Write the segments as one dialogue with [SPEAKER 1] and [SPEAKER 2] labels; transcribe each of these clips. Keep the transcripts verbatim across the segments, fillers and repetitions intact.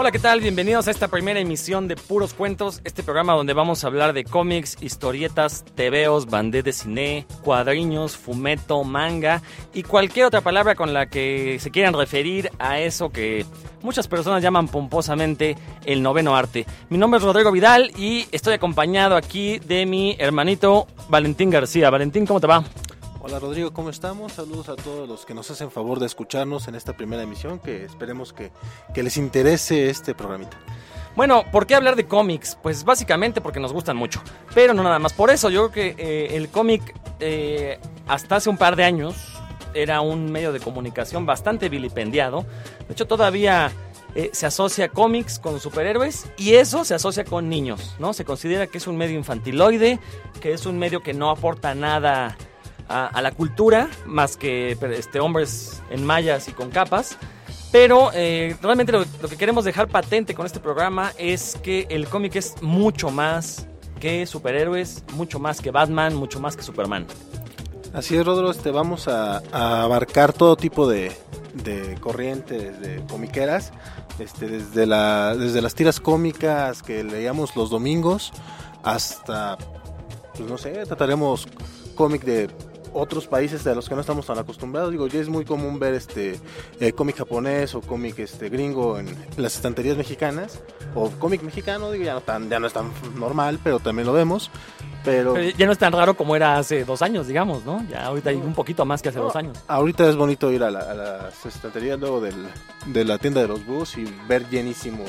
[SPEAKER 1] Hola, ¿qué tal? Bienvenidos a esta primera emisión de Puros Cuentos, este programa donde vamos a hablar de cómics, historietas, tebeos, bandés de cine, cuadriños, fumeto, manga y cualquier otra palabra con la que se quieran referir a eso que muchas personas llaman pomposamente el noveno arte. Mi nombre es Rodrigo Vidal y estoy acompañado aquí de mi hermanito Valentín García. Valentín, ¿cómo te va?
[SPEAKER 2] Hola Rodrigo, ¿cómo estamos? Saludos a todos los que nos hacen favor de escucharnos en esta primera emisión, que esperemos que, que les interese este programita.
[SPEAKER 1] Bueno, ¿por qué hablar de cómics? Pues básicamente porque nos gustan mucho, pero no nada más por eso. Yo creo que eh, el cómic eh, hasta hace un par de años era un medio de comunicación bastante vilipendiado. De hecho, todavía eh, se asocia cómics con superhéroes y eso se asocia con niños, ¿no? Se considera que es un medio infantiloide, que es un medio que no aporta nada A, a la cultura, más que este, hombres en mallas y con capas. Pero eh, realmente lo, lo que queremos dejar patente con este programa es que el cómic es mucho más que superhéroes, mucho más que Batman, mucho más que Superman.
[SPEAKER 2] Así es, Rodrigo, este, vamos a, a abarcar todo tipo de, de corrientes, de comiqueras, este, desde, la, desde las tiras cómicas que leíamos los domingos hasta, pues no sé, trataremos cómic de otros países de los que no estamos tan acostumbrados. Digo, ya es muy común ver este eh, cómic japonés o cómic este gringo en las estanterías mexicanas, o cómic mexicano, digo, ya no tan ya no es tan normal, pero también lo vemos. Pero,
[SPEAKER 1] pero ya no es tan raro como era hace dos años, digamos, ¿no? Ya ahorita hay un poquito más que hace
[SPEAKER 2] no,
[SPEAKER 1] dos años.
[SPEAKER 2] Ahorita es bonito ir a, la, a las estanterías luego del, de la tienda de los bus y ver llenísimo.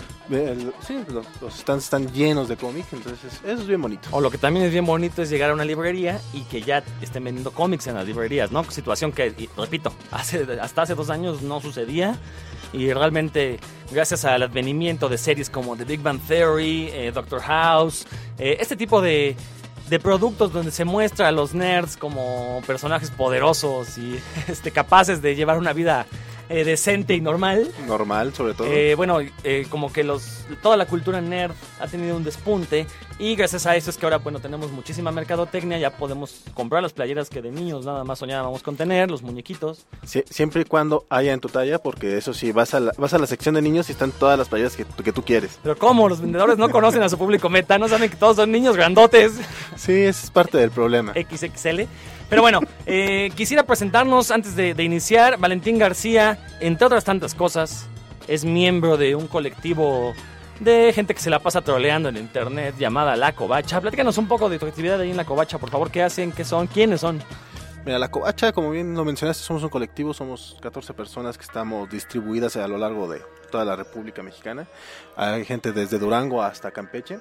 [SPEAKER 2] El, sí, los, los stands están llenos de cómics, entonces eso es bien bonito.
[SPEAKER 1] O lo que también es bien bonito es llegar a una librería y que ya estén vendiendo cómics en las librerías, ¿no? Situación que, y, repito, hace, hasta hace dos años no sucedía y realmente gracias al advenimiento de series como The Big Bang Theory, eh, Doctor House, eh, este tipo de, de productos donde se muestra a los nerds como personajes poderosos y este, capaces de llevar una vida Eh, decente y normal.
[SPEAKER 2] Normal, sobre todo.
[SPEAKER 1] Eh, bueno, eh, como que los toda la cultura nerd ha tenido un despunte y gracias a eso es que ahora, bueno, tenemos muchísima mercadotecnia, ya podemos comprar las playeras que de niños nada más soñábamos con tener, los muñequitos.
[SPEAKER 2] Sí, siempre y cuando haya en tu talla, porque eso sí, vas a la, vas a la sección de niños y están todas las playeras que, que tú quieres.
[SPEAKER 1] Pero ¿cómo? Los vendedores no conocen a su público meta, no saben que todos son niños grandotes.
[SPEAKER 2] Sí, ese es parte del problema.
[SPEAKER 1] equis equis ele. Pero bueno, eh, quisiera presentarnos antes de, de iniciar. Valentín García, entre otras tantas cosas, es miembro de un colectivo de gente que se la pasa troleando en internet llamada La Covacha. Platícanos un poco de tu actividad ahí en La Covacha, por favor. ¿Qué hacen? ¿Qué son? ¿Quiénes son?
[SPEAKER 2] Mira, La Covacha, como bien lo mencionaste, somos un colectivo, somos catorce personas que estamos distribuidas a lo largo de toda la República Mexicana. Hay gente desde Durango hasta Campeche.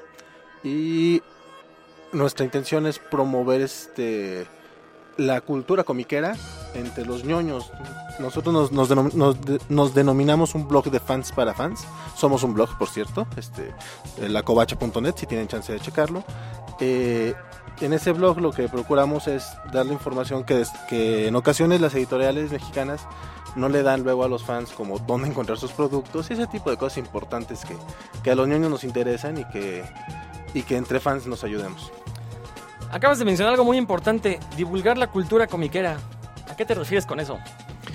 [SPEAKER 2] Y nuestra intención es promover este... la cultura comiquera entre los ñoños. Nosotros nos, nos, denom- nos, de- nos denominamos un blog de fans para fans. Somos un blog, por cierto, este, la covacha punto net, si tienen chance de checarlo. Eh, en ese blog lo que procuramos es darle información que, des- que en ocasiones las editoriales mexicanas no le dan luego a los fans, como dónde encontrar sus productos y ese tipo de cosas importantes que, que a los ñoños nos interesan y que, y que entre fans nos ayudemos.
[SPEAKER 1] Acabas de mencionar algo muy importante, divulgar la cultura comiquera. ¿A qué te refieres con eso?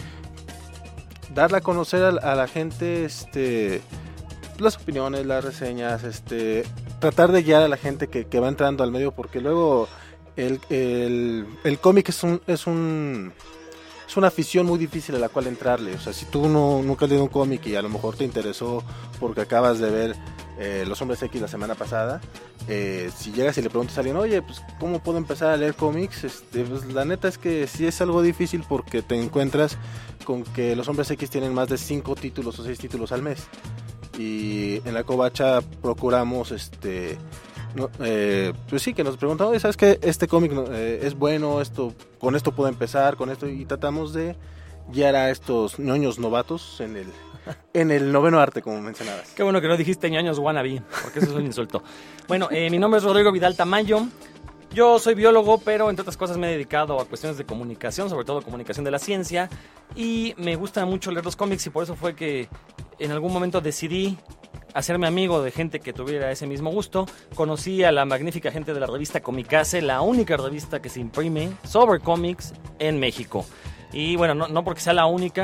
[SPEAKER 2] Darle a conocer a, a la gente este, las opiniones, las reseñas, este, tratar de guiar a la gente que, que va entrando al medio, porque luego el, el, el cómic es un, es un es una afición muy difícil a la cual entrarle. O sea, si tú no, nunca has leído un cómic y a lo mejor te interesó porque acabas de ver eh, Los Hombres X la semana pasada, eh, si llegas y le preguntas a alguien, oye, pues ¿cómo puedo empezar a leer cómics? Este, pues la neta es que sí es algo difícil porque te encuentras con que Los Hombres X tienen más de cinco títulos o seis títulos al mes. Y en La Covacha procuramos este no, eh, pues sí, que nos preguntan, oye, ¿sabes qué? Este cómic eh, es bueno, esto con esto puedo empezar, con esto, y tratamos de guiar a estos ñoños novatos en el en el noveno arte, como mencionabas.
[SPEAKER 1] Qué bueno que no dijiste ñoños wannabe, porque eso es un insulto. Bueno, eh, mi nombre es Rodrigo Vidal Tamayo. Yo soy biólogo, pero entre otras cosas me he dedicado a cuestiones de comunicación, sobre todo comunicación de la ciencia, y me gusta mucho leer los cómics y por eso fue que en algún momento decidí hacerme amigo de gente que tuviera ese mismo gusto. Conocí a la magnífica gente de la revista Comicase, la única revista que se imprime sobre cómics en México. Y bueno, no, no porque sea la única,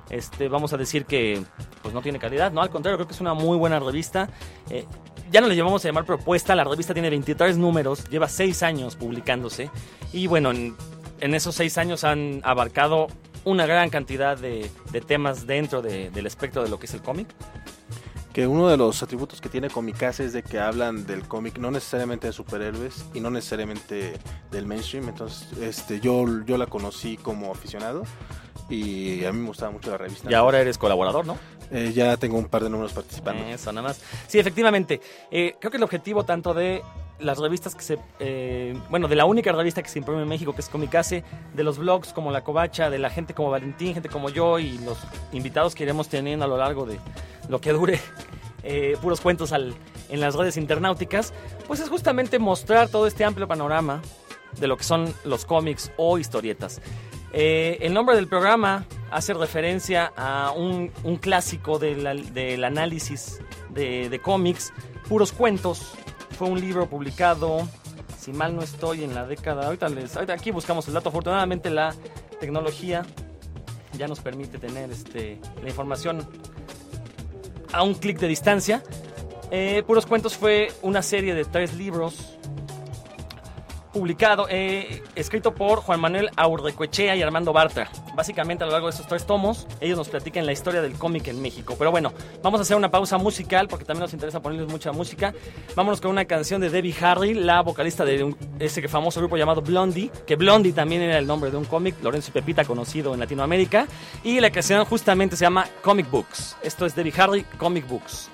[SPEAKER 1] este, vamos a decir que pues no tiene calidad, no, al contrario, creo que es una muy buena revista. Eh, ya no le llevamos a llamar propuesta, la revista tiene veintitrés números, lleva seis años publicándose y bueno, en, en esos seis años han abarcado una gran cantidad de, de temas dentro de, del espectro de lo que es el cómic.
[SPEAKER 2] Que uno de los atributos que tiene Comicase es de que hablan del cómic no necesariamente de superhéroes y no necesariamente del mainstream. Entonces este yo, yo la conocí como aficionado y a mí me gustaba mucho la revista.
[SPEAKER 1] Y ahora eres colaborador, ¿no?
[SPEAKER 2] Eh, ya tengo un par de números participando.
[SPEAKER 1] Eso, nada más. Sí, efectivamente. Eh, creo que el objetivo tanto de las revistas que se... Eh, bueno, de la única revista que se imprime en México, que es Comicase, de los blogs como La Covacha, de la gente como Valentín, gente como yo y los invitados que iremos teniendo a lo largo de lo que dure eh, puros cuentos al, en las redes internauticas, pues es justamente mostrar todo este amplio panorama de lo que son los cómics o historietas. Eh, el nombre del programa hace referencia a un, un clásico del, del análisis de, de cómics, Puros Cuentos. Fue un libro publicado, si mal no estoy, en la década... Ahorita, les, ahorita aquí buscamos el dato. Afortunadamente la tecnología ya nos permite tener este, la información a un clic de distancia. Eh, Puros Cuentos fue una serie de tres libros publicado, eh, escrito por Juan Manuel Aurrecoechea y Armando Bartra. Básicamente a lo largo de estos tres tomos, ellos nos platican la historia del cómic en México. Pero bueno, vamos a hacer una pausa musical porque también nos interesa ponerles mucha música. Vámonos con una canción de Debbie Harry, la vocalista de un, ese famoso grupo llamado Blondie, que Blondie también era el nombre de un cómic, Lorenzo y Pepita, conocido en Latinoamérica. Y la canción justamente se llama Comic Books. Esto es Debbie Harry, Comic Books.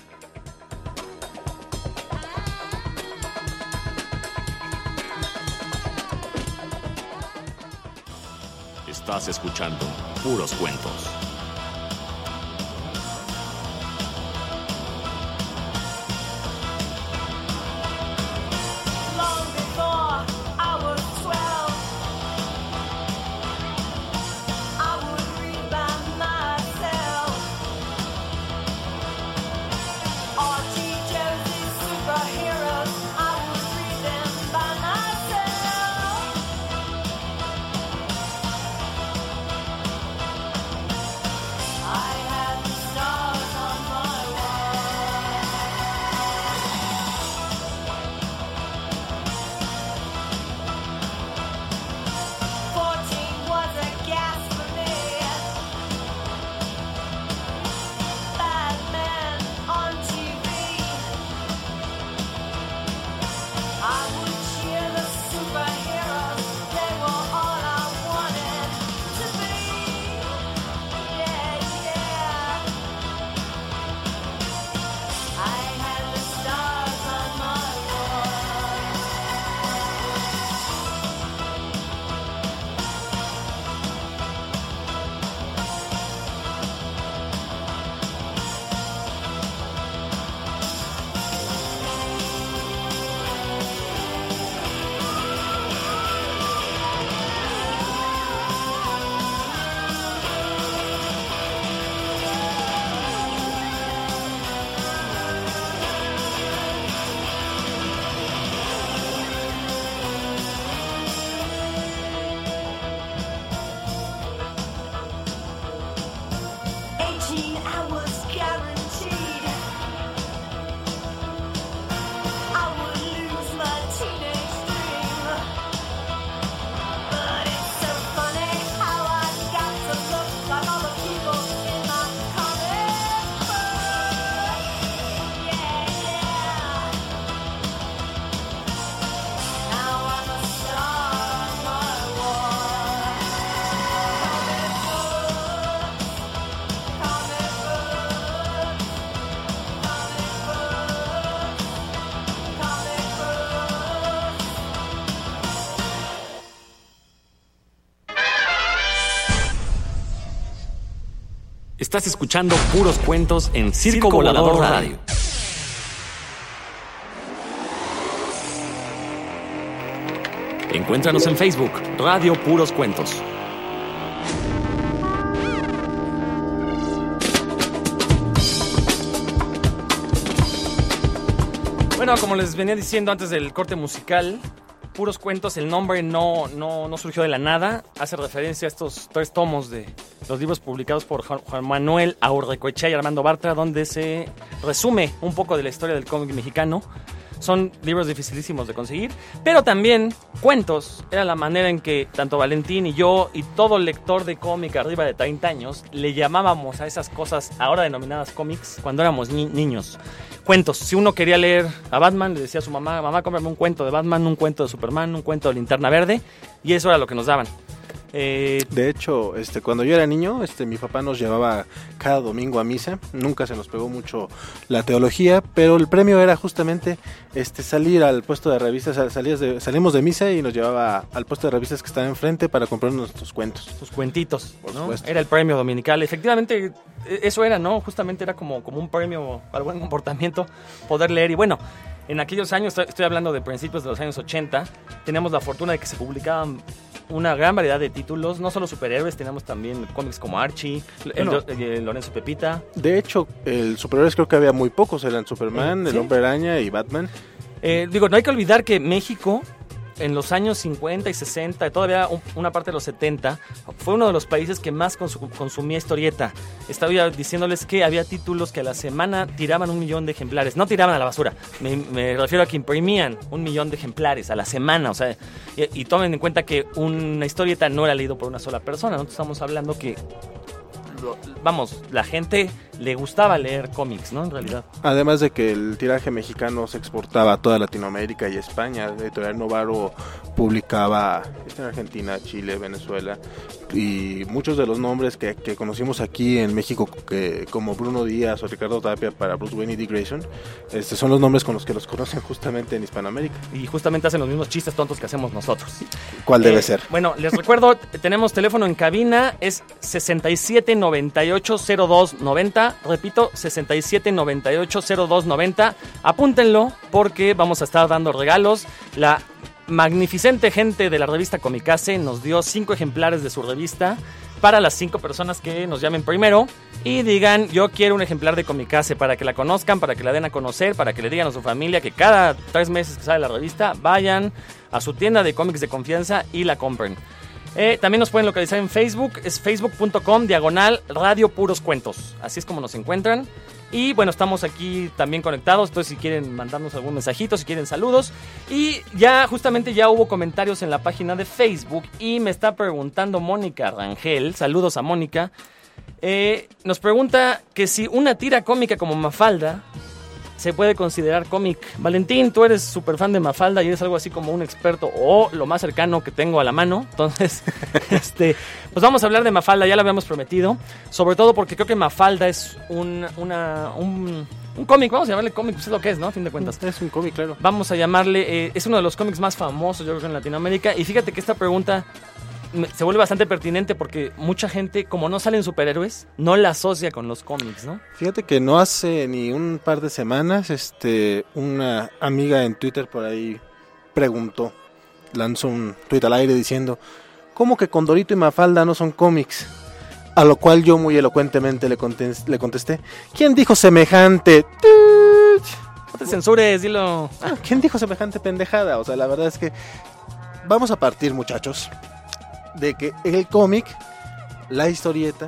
[SPEAKER 3] Estás escuchando Puros Cuentos.
[SPEAKER 1] Estás escuchando Puros Cuentos en Circo, Circo Volador, Volador Radio. Radio. Encuéntranos en Facebook, Radio Puros Cuentos. Bueno, como les venía diciendo antes del corte musical, Puros Cuentos, el nombre no, no, no surgió de la nada. Hace referencia a estos tres tomos de los libros publicados por Juan Manuel Aurrecoechea y Armando Bartra, donde se resume un poco de la historia del cómic mexicano. Son libros dificilísimos de conseguir, pero también cuentos. Era la manera en que tanto Valentín y yo y todo lector de cómic arriba de treinta años le llamábamos a esas cosas ahora denominadas cómics cuando éramos ni- niños. Cuentos. Si uno quería leer a Batman, le decía a su mamá, mamá, cómprame un cuento de Batman, un cuento de Superman, un cuento de Linterna Verde, y eso era lo que nos daban. Eh,
[SPEAKER 2] De hecho, este, cuando yo era niño, este, mi papá nos llevaba cada domingo a misa. Nunca se nos pegó mucho la teología, pero el premio era justamente este, salir al puesto de revistas. Salías de, salimos de misa y nos llevaba al puesto de revistas que estaba enfrente para comprar nuestros cuentos.
[SPEAKER 1] sus cuentitos,
[SPEAKER 2] Por
[SPEAKER 1] ¿no?
[SPEAKER 2] supuesto.
[SPEAKER 1] Era el premio dominical. Efectivamente, eso era, ¿no? Justamente era como, como un premio al buen comportamiento, poder leer. Y bueno, en aquellos años, estoy, estoy hablando de principios de los años ochenta, teníamos la fortuna de que se publicaban una gran variedad de títulos, no solo superhéroes, teníamos también cómics como Archie, el,
[SPEAKER 2] Bueno.
[SPEAKER 1] el, el Lorenzo Pepita.
[SPEAKER 2] De hecho, el superhéroes creo que había muy pocos. Eran Superman,
[SPEAKER 1] Eh,
[SPEAKER 2] el
[SPEAKER 1] ¿sí?
[SPEAKER 2] Hombre Araña y Batman.
[SPEAKER 1] Eh, digo, no hay que olvidar que México, en los años cincuenta y sesenta, y todavía un- una parte de los setenta, fue uno de los países que más consu- consumía historieta. Estaba ya diciéndoles que había títulos que a la semana tiraban un millón de ejemplares. No tiraban a la basura, me, me refiero a que imprimían un millón de ejemplares a la semana. O sea, y, y tomen en cuenta que una historieta no era leído por una sola persona. Nosotros estamos hablando que, lo- vamos, la gente le gustaba leer cómics, ¿no? En realidad.
[SPEAKER 2] Además de que el tiraje mexicano se exportaba a toda Latinoamérica y España. Editorial Novaro publicaba en Argentina, Chile, Venezuela, y muchos de los nombres que, que conocimos aquí en México, que, como Bruno Díaz o Ricardo Tapia para Bruce Wayne y Dick Grayson, este, son los nombres con los que los conocen justamente en Hispanoamérica.
[SPEAKER 1] Y justamente hacen los mismos chistes tontos que hacemos nosotros.
[SPEAKER 2] ¿Cuál debe
[SPEAKER 1] Eh,
[SPEAKER 2] ser?
[SPEAKER 1] Bueno, les recuerdo, tenemos teléfono en cabina, es sesenta y siete noventa y ocho cero dos noventa. Repito, sesenta y siete noventa y ocho cero dos noventa. Apúntenlo porque vamos a estar dando regalos. La magnificente gente de la revista Comicase nos dio cinco ejemplares de su revista para las cinco personas que nos llamen primero y digan, yo quiero un ejemplar de Comicase, para que la conozcan, para que la den a conocer, para que le digan a su familia que cada tres meses que sale la revista vayan a su tienda de cómics de confianza y la compren. Eh, también nos pueden localizar en Facebook, es facebook punto com diagonal Radio Puros Cuentos. Así es como nos encuentran. Y bueno, estamos aquí también conectados, entonces si quieren mandarnos algún mensajito, si quieren saludos. Y ya, justamente ya hubo comentarios en la página de Facebook y me está preguntando Mónica Rangel, saludos a Mónica. Eh, nos pregunta que si una tira cómica como Mafalda se puede considerar cómic. Valentín, tú eres súper fan de Mafalda y eres algo así como un experto o lo más cercano que tengo a la mano. Entonces, este, pues vamos a hablar de Mafalda, ya lo habíamos prometido. Sobre todo porque creo que Mafalda es un, una, un, un cómic, vamos a llamarle cómic, pues es lo que es, ¿no? A fin de cuentas.
[SPEAKER 2] Es un cómic, claro.
[SPEAKER 1] Vamos a llamarle, eh, es uno de los cómics más famosos, yo creo que en Latinoamérica. Y fíjate que esta pregunta me- se vuelve bastante pertinente porque mucha gente, como no salen superhéroes, no la asocia con los cómics, ¿no?
[SPEAKER 2] Fíjate que no hace ni un par de semanas, este, una amiga en Twitter por ahí preguntó, lanzó un tweet al aire diciendo, ¿cómo que Condorito y Mafalda no son cómics? A lo cual yo muy elocuentemente le contesté, le contesté ¿quién dijo semejante? ¡Tut!
[SPEAKER 1] No te censures, dilo.
[SPEAKER 2] Ah, ¿quién dijo semejante pendejada? O sea, la verdad es que vamos a partir, muchachos, de que el cómic, la historieta,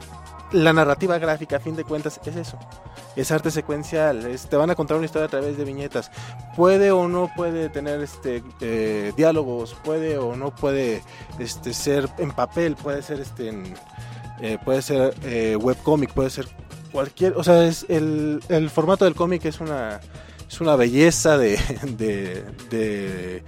[SPEAKER 2] la narrativa gráfica, a fin de cuentas, es eso. Es arte secuencial, es- te van a contar una historia a través de viñetas. Puede o no puede tener este eh, diálogos, puede o no puede este ser en papel, puede ser este en, eh, puede ser eh, webcómic, puede ser cualquier, o sea, es el, el formato del cómic es una es una belleza de de, de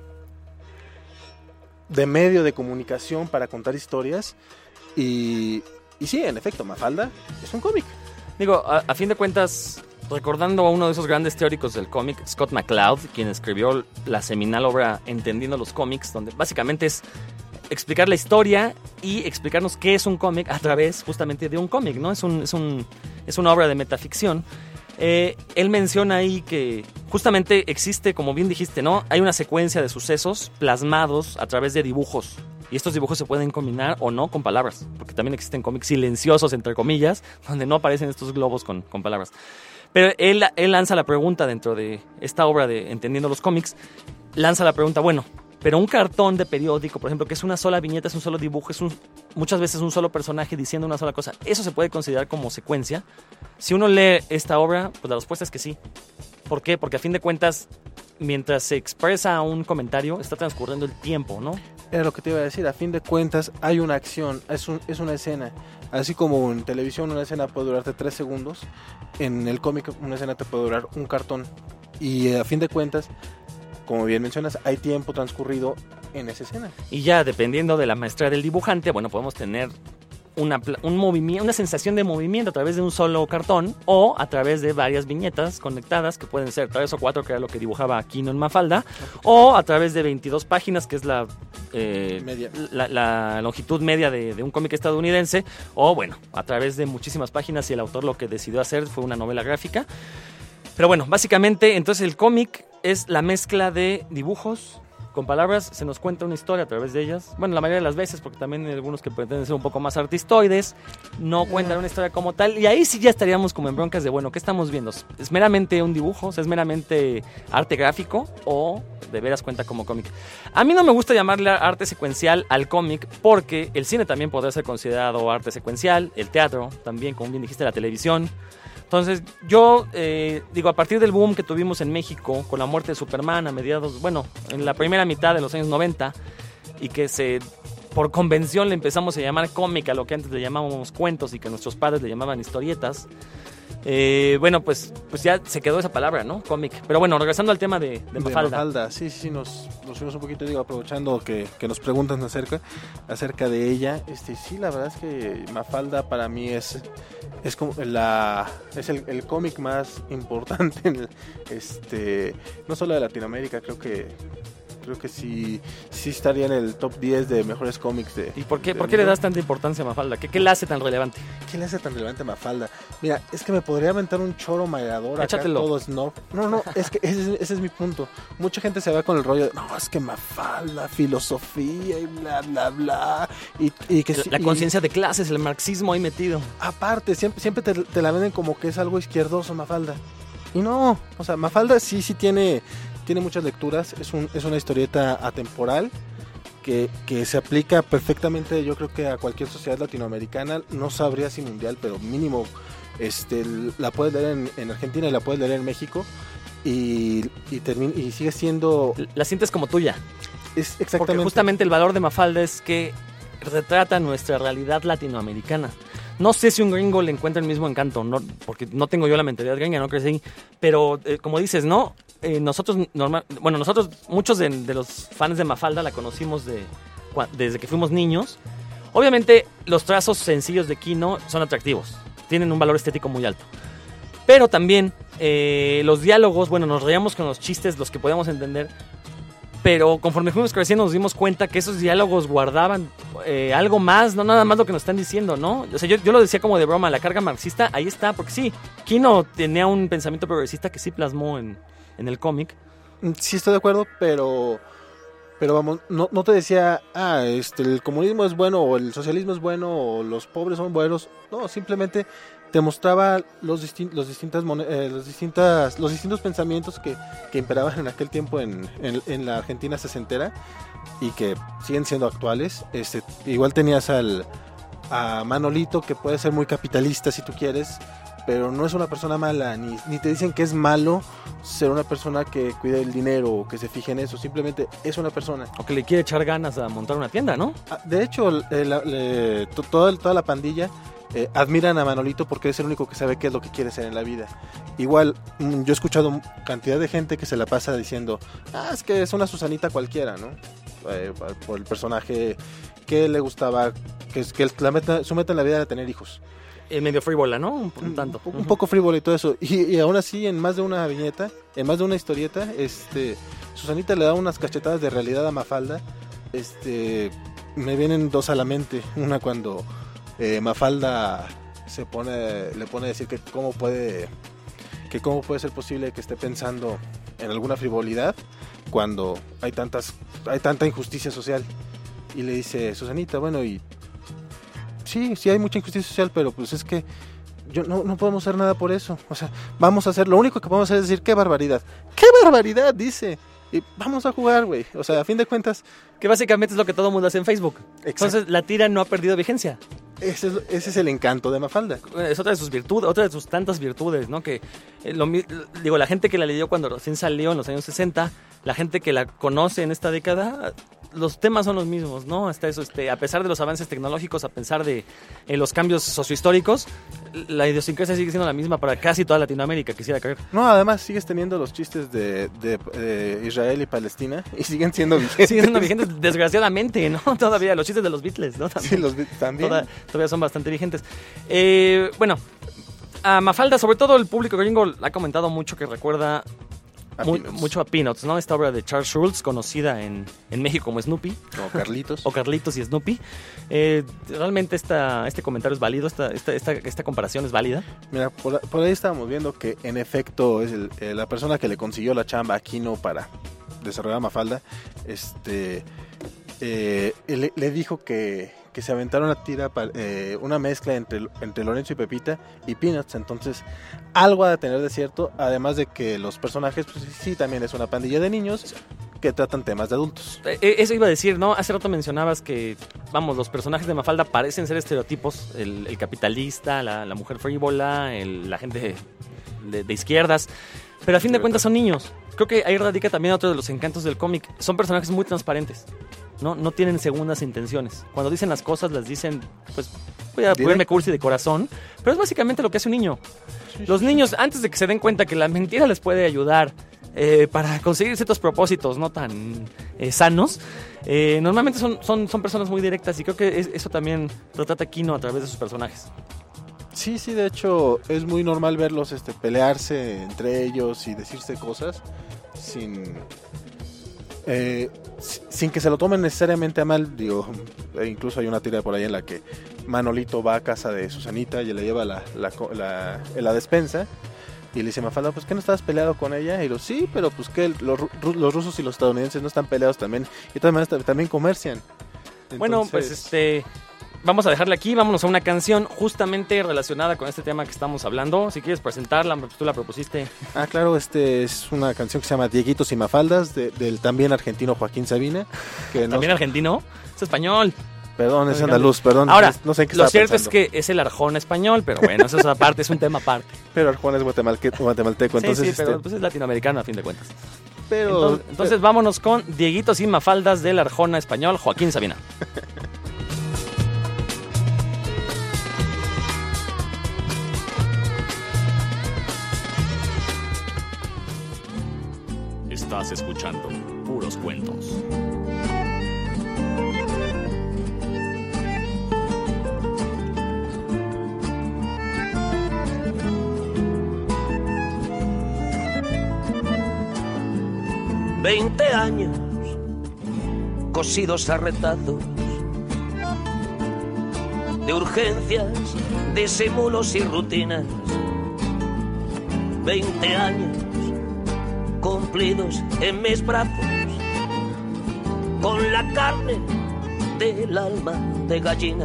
[SPEAKER 2] de medio de comunicación para contar historias y, y sí, en efecto, Mafalda es un cómic.
[SPEAKER 1] Digo, a, a fin de cuentas, recordando a uno de esos grandes teóricos del cómic, Scott McCloud, quien escribió la seminal obra Entendiendo los cómics, donde básicamente es explicar la historia y explicarnos qué es un cómic a través justamente de un cómic, ¿no? Es, un, es, un, es una obra de metaficción. Eh, él menciona ahí que justamente existe, como bien dijiste, ¿no? Hay una secuencia de sucesos plasmados a través de dibujos. Y estos dibujos se pueden combinar o no con palabras, porque también existen cómics silenciosos, entre comillas, donde no aparecen estos globos con, con palabras. Pero él, él lanza la pregunta dentro de esta obra de Entendiendo los cómics, lanza la pregunta, bueno, pero un cartón de periódico, por ejemplo, que es una sola viñeta, es un solo dibujo, es un, muchas veces un solo personaje diciendo una sola cosa, ¿eso se puede considerar como secuencia? Si uno lee esta obra, pues la respuesta es que sí. ¿Por qué? Porque a fin de cuentas, mientras se expresa un comentario, está transcurriendo el tiempo, ¿no?
[SPEAKER 2] Era lo que te iba a decir, a fin de cuentas hay una acción, es, un, es una escena. Así como en televisión una escena puede durarte tres segundos, en el cómic una escena te puede durar un cartón. Y a fin de cuentas, como bien mencionas, hay tiempo transcurrido en esa escena.
[SPEAKER 1] Y ya dependiendo de la maestría del dibujante, bueno, podemos tener una, un movimiento, una sensación de movimiento a través de un solo cartón o a través de varias viñetas conectadas, que pueden ser tres o cuatro, que era lo que dibujaba Kino en Mafalda, o a través de veintidós páginas, que es la, eh,
[SPEAKER 2] Media.
[SPEAKER 1] la, la longitud media de, de un cómic estadounidense, o bueno, a través de muchísimas páginas, y el autor lo que decidió hacer fue una novela gráfica. Pero bueno, básicamente, entonces el cómic es la mezcla de dibujos con palabras, se nos cuenta una historia a través de ellas. Bueno, la mayoría de las veces, porque también hay algunos que pretenden ser un poco más artistoides, no cuentan una historia como tal, y ahí sí ya estaríamos como en broncas de, bueno, ¿qué estamos viendo? ¿Es meramente un dibujo? O sea, ¿es meramente arte gráfico? ¿O de veras cuenta como cómic? A mí no me gusta llamarle arte secuencial al cómic, porque el cine también podría ser considerado arte secuencial, el teatro también, como bien dijiste, la televisión. Entonces, yo eh, digo, a partir del boom que tuvimos en México con la muerte de Superman a mediados, bueno, en la primera mitad de los años noventa, y que se, por convención le empezamos a llamar cómic a lo que antes le llamábamos cuentos y que nuestros padres le llamaban historietas, eh, bueno, pues, pues ya se quedó esa palabra, ¿no? Cómic. Pero bueno, regresando al tema de, de Mafalda.
[SPEAKER 2] De Mafalda, sí, sí, sí, nos, nos fuimos un poquito, digo, aprovechando que, que nos preguntan acerca, acerca de ella. Este, sí, la verdad es que Mafalda para mí es... Es como la es el, el cómic más importante en el, este no solo de Latinoamérica, creo que creo que sí sí estaría en el top diez de mejores cómics de.
[SPEAKER 1] ¿Y por qué por qué le das tanta importancia a Mafalda? ¿Qué, qué le hace tan relevante?
[SPEAKER 2] ¿Qué le hace tan relevante a Mafalda? Mira, es que me podría aventar un choro mareador acá, todo snob. No, no, es que ese, ese es mi punto. Mucha gente se va con el rollo de, no, es que Mafalda, filosofía y bla, bla, bla. Y, y que
[SPEAKER 1] La, la conciencia de clases, el marxismo ahí metido.
[SPEAKER 2] Aparte, siempre, siempre te, te la venden como que es algo izquierdoso Mafalda. Y no, o sea, Mafalda sí, sí tiene... Tiene muchas lecturas, es, un, es una historieta atemporal que, que se aplica perfectamente, yo creo que a cualquier sociedad latinoamericana, no sabría si mundial, pero mínimo este, la puedes leer en, en Argentina y la puedes leer en México y, y, termina, y sigue siendo...
[SPEAKER 1] La sientes como tuya.
[SPEAKER 2] Es exactamente.
[SPEAKER 1] Porque justamente el valor de Mafalda es que retrata nuestra realidad latinoamericana. No sé si un gringo le encuentra el mismo encanto, no, porque no tengo yo la mentalidad gringa, no crecí, pero eh, como dices, ¿no? Eh, nosotros, normal, bueno, nosotros, muchos de, de los fans de Mafalda la conocimos de, desde que fuimos niños. Obviamente, los trazos sencillos de Kino son atractivos, tienen un valor estético muy alto. Pero también, eh, los diálogos, bueno, nos reíamos con los chistes, los que podíamos entender. Pero conforme fuimos creciendo nos dimos cuenta que esos diálogos guardaban eh, algo más, no nada más lo que nos están diciendo, ¿no? O sea, yo, yo lo decía como de broma, la carga marxista, ahí está, porque sí, Kino tenía un pensamiento progresista que sí plasmó en, en el cómic.
[SPEAKER 2] Sí estoy de acuerdo, pero pero vamos, no, no te decía, ah, este, el comunismo es bueno, o el socialismo es bueno, o los pobres son buenos. No, simplemente te mostraba los, distin- los, distintas mon- eh, los, distintas, los distintos pensamientos que, que imperaban en aquel tiempo en, en, en la Argentina sesentera y que siguen siendo actuales. Este, igual tenías al a Manolito, que puede ser muy capitalista si tú quieres, pero no es una persona mala, ni, ni te dicen que es malo ser una persona que cuide el dinero o que se fije en eso, simplemente es una persona.
[SPEAKER 1] O que le quiere echar ganas a montar una tienda, ¿no?
[SPEAKER 2] De hecho, eh, la, le, to, toda, toda la pandilla Eh, admiran a Manolito porque es el único que sabe qué es lo que quiere ser en la vida. Igual, mm, yo he escuchado cantidad de gente que se la pasa diciendo, ah, es que es una Susanita cualquiera, ¿no? Eh, por el personaje que le gustaba, que, que la meta, su meta en la vida era tener hijos.
[SPEAKER 1] Eh, medio frívola, ¿no? Un, un tanto.
[SPEAKER 2] Un, un poco frívola y todo eso. Y, y aún así, en más de una viñeta, en más de una historieta, este, Susanita le da unas cachetadas de realidad a Mafalda. Este, me vienen dos a la mente. Una cuando Eh, Mafalda se pone, le pone a decir que cómo puede, que cómo puede ser posible que esté pensando en alguna frivolidad cuando hay tantas, hay tanta injusticia social. Y le dice Susanita, bueno, y sí, sí hay mucha injusticia social, pero pues es que yo no, no podemos hacer nada por eso. O sea, vamos a hacer, lo único que podemos hacer es decir, qué barbaridad, qué barbaridad, dice. y vamos a jugar, güey. O sea, a fin de cuentas...
[SPEAKER 1] Que básicamente es lo que todo el mundo hace en Facebook.
[SPEAKER 2] Exacto.
[SPEAKER 1] Entonces la tira no ha perdido vigencia.
[SPEAKER 2] Ese es, ese es el encanto de Mafalda.
[SPEAKER 1] Es otra de sus virtudes, otra de sus tantas virtudes, ¿no? Que, eh, lo, digo, la gente que la leyó cuando recién salió en los años sesenta, la gente que la conoce en esta década, los temas son los mismos, ¿no? Hasta eso, este, a pesar de los avances tecnológicos, a pesar de eh, los cambios sociohistóricos, la idiosincrasia sigue siendo la misma para casi toda Latinoamérica, quisiera creer.
[SPEAKER 2] No, además sigues teniendo los chistes de, de, de Israel y Palestina y siguen siendo vigentes.
[SPEAKER 1] Siguen siendo vigentes, desgraciadamente, ¿no? Todavía los chistes de los Beatles, ¿no? También,
[SPEAKER 2] sí, los Beatles también.
[SPEAKER 1] Toda, todavía son bastante vigentes. Eh, bueno, a Mafalda, sobre todo el público gringo, ha comentado mucho que recuerda
[SPEAKER 2] A
[SPEAKER 1] muy,
[SPEAKER 2] Peanuts.
[SPEAKER 1] mucho a Peanuts, ¿no? Esta obra de Charles Schulz, conocida en, en México como Snoopy.
[SPEAKER 2] O Carlitos.
[SPEAKER 1] O Carlitos y Snoopy. Eh, realmente esta, este comentario es válido, esta, esta, esta, esta comparación es válida.
[SPEAKER 2] Mira, por, por ahí estábamos viendo que en efecto es el, eh, la persona que le consiguió la chamba a Kino para desarrollar Mafalda, este, eh, le, le dijo que, que se aventaron una tira, pa- eh, una mezcla entre, entre Lorenzo y Pepita y Peanuts, entonces algo ha de tener de cierto, además de que los personajes, pues sí, también es una pandilla de niños que tratan temas de adultos.
[SPEAKER 1] Eh, eso iba a decir, ¿no? Hace rato mencionabas que, vamos, los personajes de Mafalda parecen ser estereotipos. El, el capitalista, la, la mujer frívola, el, la gente de, de, de izquierdas. Pero a fin de cuentas son niños. Creo que ahí radica también otro de los encantos del cómic. Son personajes muy transparentes. No, no tienen segundas intenciones. Cuando dicen las cosas, las dicen, pues, voy a ponerme cursi de corazón. Pero es básicamente lo que hace un niño. Los niños, antes de que se den cuenta que la mentira les puede ayudar eh, para conseguir ciertos propósitos no tan eh, sanos, eh, normalmente son, son, son personas muy directas, y creo que es, eso también retrata Kino a través de sus personajes.
[SPEAKER 2] Sí, sí, de hecho es muy normal verlos este, pelearse entre ellos y decirse cosas sin... Eh, sin que se lo tomen necesariamente a mal. Digo, incluso hay una tira por ahí en la que Manolito va a casa de Susanita y le lleva la, la, la, la despensa y le dice Mafalda, pues ¿qué no estabas peleado con ella? Y lo sí, pero pues que los, los rusos y los estadounidenses no están peleados también, y de todas maneras también comercian. Entonces,
[SPEAKER 1] bueno, pues este... vamos a dejarle aquí, vámonos a una canción justamente relacionada con este tema que estamos hablando. Si quieres presentarla, pues tú la propusiste.
[SPEAKER 2] Ah, claro, este es una canción que se llama Dieguitos y Mafaldas, de, del también argentino Joaquín Sabina. Que
[SPEAKER 1] ¿También
[SPEAKER 2] no,
[SPEAKER 1] argentino? Es español.
[SPEAKER 2] Perdón, es andaluz, perdón.
[SPEAKER 1] Ahora,
[SPEAKER 2] no sé en qué
[SPEAKER 1] lo
[SPEAKER 2] estaba
[SPEAKER 1] cierto
[SPEAKER 2] pensando.
[SPEAKER 1] es que es el Arjona español, pero bueno, eso es aparte, es un tema aparte.
[SPEAKER 2] Pero Arjona es guatemalque- guatemalteco, entonces...
[SPEAKER 1] sí, sí, pero
[SPEAKER 2] este,
[SPEAKER 1] pues es latinoamericano a fin de cuentas.
[SPEAKER 2] pero,
[SPEAKER 1] Entonces, entonces
[SPEAKER 2] pero-
[SPEAKER 1] vámonos con Dieguitos y Mafaldas del Arjona español, Joaquín Sabina.
[SPEAKER 3] Estás escuchando Puros Cuentos.
[SPEAKER 4] Veinte años cosidos a retazos de urgencias, disimulos y rutinas. Veinte años cumplidos en mis brazos con la carne del alma de gallina.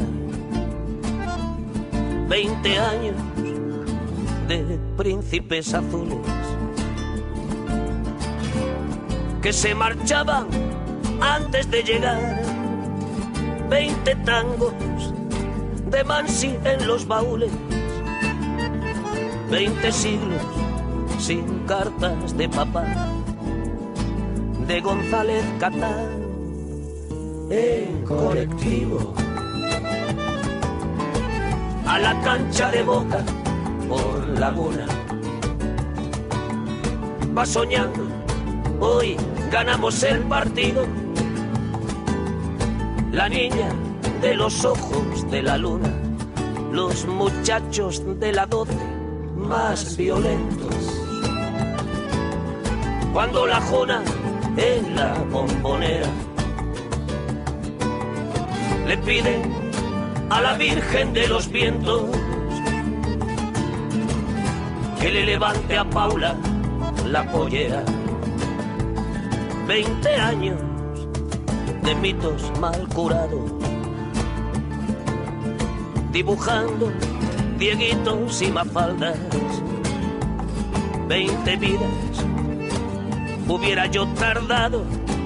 [SPEAKER 4] Veinte años de príncipes azules que se marchaban antes de llegar. Veinte tangos de Mansi en los baúles. Veinte siglos sin cartas de papá, de González Catán en colectivo a la cancha de Boca por Laguna. Va soñando, hoy ganamos el partido. La niña de los ojos de la luna, los muchachos de la doce más violentos. Cuando la Jona en la bombonera le pide a la Virgen de los Vientos que le levante a Paula la pollera. Veinte años de mitos mal curados, dibujando Dieguitos y Mafaldas. Veinte vidas hubiera yo tardado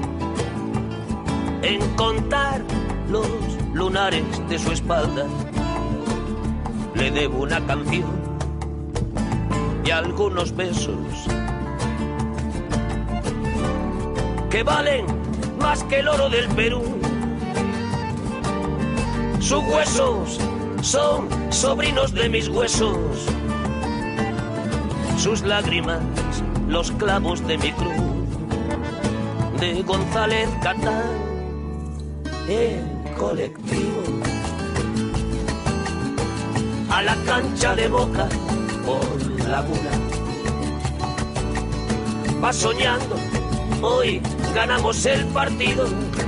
[SPEAKER 4] en contar los lunares de su espalda. Le debo una canción y algunos besos que valen más que el oro del Perú. Sus huesos son sobrinos de mis huesos, sus lágrimas los clavos de mi cruz. De González Catán, el colectivo, a la cancha de Boca por Laguna. Va soñando, hoy ganamos el partido.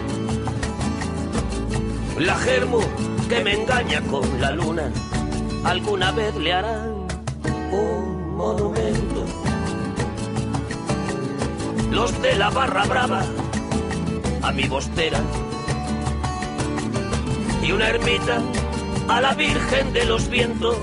[SPEAKER 4] La germu que me engaña con la luna, alguna vez le harán un monumento. Los de la barra brava a mi Bostera y una ermita a la Virgen de los Vientos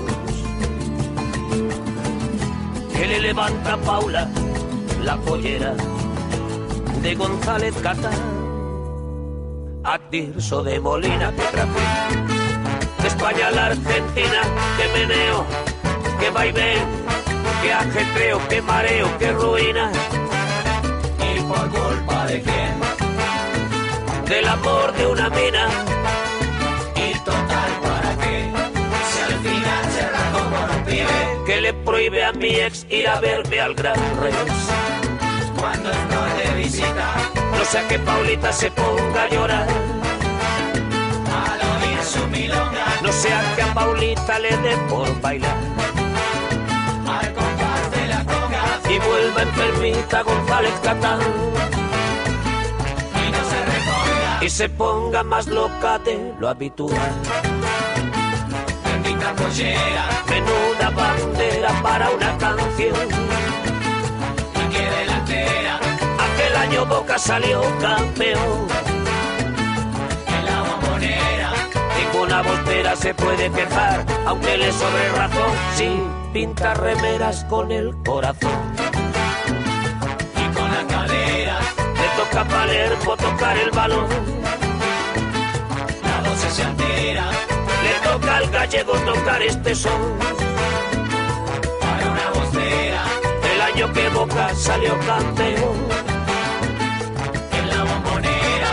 [SPEAKER 4] que le levanta a Paula la pollera. De González Catán a Tirso de Molina que traje, de España a la Argentina que meneo, que vaivén, que ajetreo, que mareo, que ruina. ¿Y por culpa de quién? Del amor de una mina. ¿Y total para qué? Si al final se arrancó por un pibe que le prohíbe a mi ex ir a verme al Gran Rex. Cuando estoy de visita, no sea que Paulita se ponga a llorar al oír su milonga, no sea que a Paulita le dé por bailar al compás de la conga y vuelva enfermita González Catán y no se reponga y se ponga más loca de lo habitual. Bendita pollera, menuda bandera para una canción. Y que delantera, aquel año Boca salió campeón. En la Bombonera, ninguna Bostera se puede quejar, aunque le sobre razón, si pinta remeras con el corazón. Y con la cadera, le toca a Palermo tocar el balón. La doce se altera, le toca al gallego tocar este son. Para una Bostera, el año que Boca salió campeón. En la Bombonera.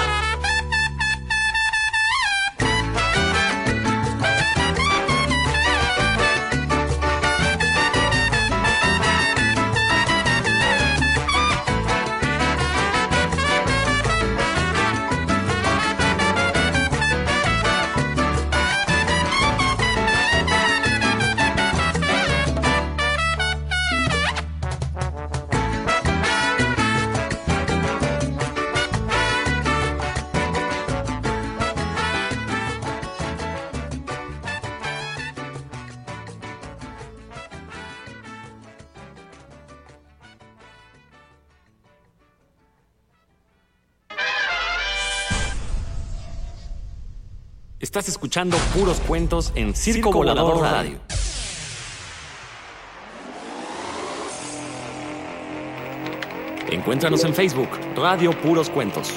[SPEAKER 1] Estás escuchando Puros Cuentos en Circo, Circo Volador, Volador Radio. Encuéntranos en Facebook, Radio Puros Cuentos.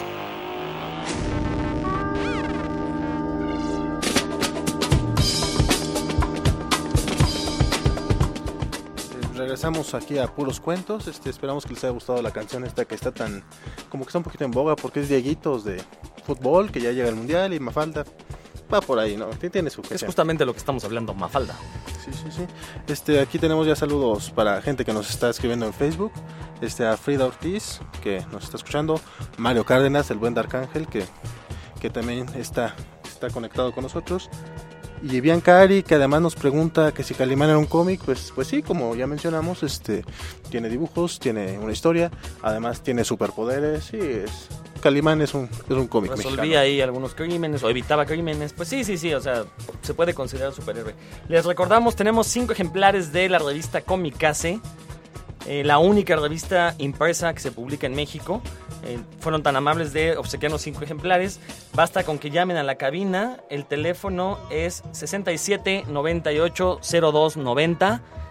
[SPEAKER 2] Regresamos aquí a Puros Cuentos. Este, esperamos que les haya gustado la canción esta que está tan, como que está un poquito en boga, porque es Dieguitos de fútbol, que ya llega al mundial, y Mafalda va por ahí, ¿no? Tiene su canción.
[SPEAKER 1] Es justamente lo que estamos hablando, Mafalda.
[SPEAKER 2] Sí, sí, sí. Este, aquí tenemos ya saludos para gente que nos está escribiendo en Facebook. Este, a Frida Ortiz, que nos está escuchando. Mario Cárdenas, el buen Darkángel, que, que también está, está conectado con nosotros. Y Bianca Ari, que además nos pregunta que si Calimán era un cómic. Pues, pues sí, como ya mencionamos, este, tiene dibujos, tiene una historia, además tiene superpoderes. Sí, es... Calimán es un, es un cómic mexicano.
[SPEAKER 1] Resolvía ahí algunos crímenes o evitaba crímenes. Pues sí, sí, sí, o sea, se puede considerar superhéroe. Les recordamos, tenemos cinco ejemplares de la revista Comicase, eh, la única revista impresa que se publica en México. Eh, fueron tan amables de obsequiarnos cinco ejemplares. Basta con que llamen a la cabina. El teléfono es sesenta y siete noventa y ocho cero dos noventa.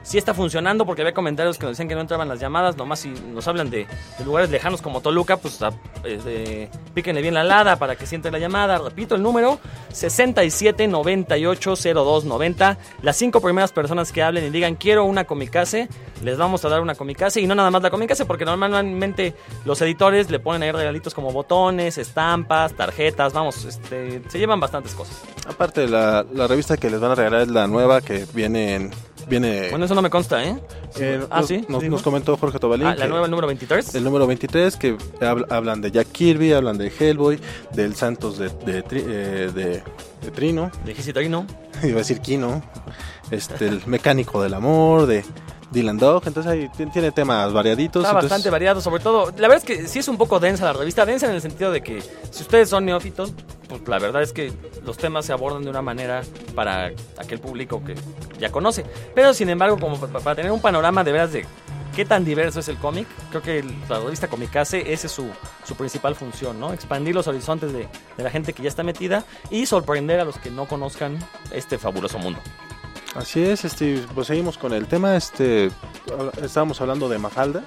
[SPEAKER 1] sí está funcionando, porque había comentarios que nos decían que no entraban las llamadas, nomás si nos hablan de, de lugares lejanos como Toluca, pues a, eh, píquenle bien la lada para que siente la llamada. Repito el número, sesenta y siete noventa y ocho cero dos noventa. Las cinco primeras personas que hablen y digan quiero una Comicase, les vamos a dar una Comicase, y no nada más la Comicase, porque normalmente los editores le ponen ahí regalitos como botones, estampas, tarjetas, vamos, este, se llevan bastantes cosas.
[SPEAKER 2] Aparte, la, la revista que les van a regalar es la nueva que viene en... Viene,
[SPEAKER 1] bueno, eso no me consta, ¿eh?
[SPEAKER 2] eh
[SPEAKER 1] ah,
[SPEAKER 2] nos,
[SPEAKER 1] sí.
[SPEAKER 2] Nos,
[SPEAKER 1] ¿Sí?
[SPEAKER 2] nos comentó Jorge Tobalín.
[SPEAKER 1] Ah, la nueva, el número veintitrés.
[SPEAKER 2] El número veintitrés, que habl, hablan de Jack Kirby, hablan de Hellboy, del Santos de, de, de, de, de Trino.
[SPEAKER 1] De Gisi Trino.
[SPEAKER 2] Iba a decir Kino. Este, el Mecánico del Amor, de Dylan Dog. Entonces ahí tiene temas variaditos.
[SPEAKER 1] Está
[SPEAKER 2] entonces...
[SPEAKER 1] bastante variado, sobre todo. La verdad es que sí es un poco densa la revista. Densa en el sentido de que si ustedes son neófitos, pues la verdad es que los temas se abordan de una manera para aquel público que ya conoce. Pero sin embargo, como para tener un panorama de veras de qué tan diverso es el cómic, creo que la revista Comicase, esa es su, su principal función, ¿no? Expandir los horizontes de, de la gente que ya está metida y sorprender a los que no conozcan este fabuloso mundo.
[SPEAKER 2] Así es, este, pues seguimos con el tema. Este, estábamos hablando de Mafalda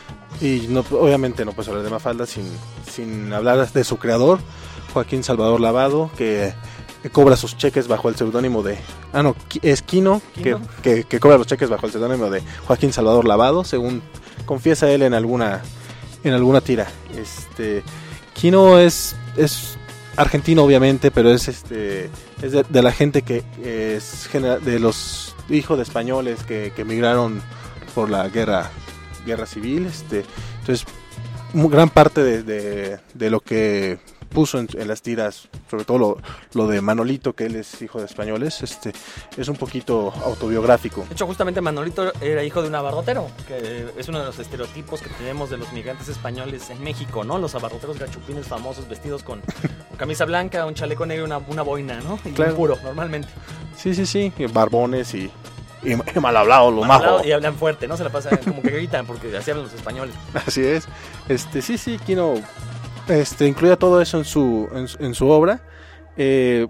[SPEAKER 2] y no, obviamente no puedes hablar de Mafalda sin, sin hablar de su creador, Joaquín Salvador Lavado, que, que cobra sus cheques bajo el seudónimo de... Ah, no, es Kino, que, que, que cobra los cheques bajo el seudónimo de Joaquín Salvador Lavado, según confiesa él en alguna en alguna tira. Este, Kino es... es argentino obviamente, pero es este es de, de la gente que es de los hijos de españoles que, que emigraron por la guerra guerra civil. Este, entonces gran parte de, de, de lo que puso en, en las tiras, sobre todo lo, lo de Manolito, que él es hijo de españoles, este, es un poquito autobiográfico.
[SPEAKER 1] De hecho, justamente Manolito era hijo de un abarrotero, que es uno de los estereotipos que tenemos de los migrantes españoles en México, ¿no? Los abarroteros gachupines famosos vestidos con camisa blanca, un chaleco negro y una, una boina, ¿no? Y claro. Un puro, normalmente.
[SPEAKER 2] Sí, sí, sí, barbones y... Y, y mal hablado, lo
[SPEAKER 1] mal
[SPEAKER 2] majo.
[SPEAKER 1] Y hablan fuerte, ¿no? Se la pasan como que gritan porque así hablan los españoles.
[SPEAKER 2] Así es. Este, sí, sí, Kino este, incluía todo eso en su, en, en su obra. Eh,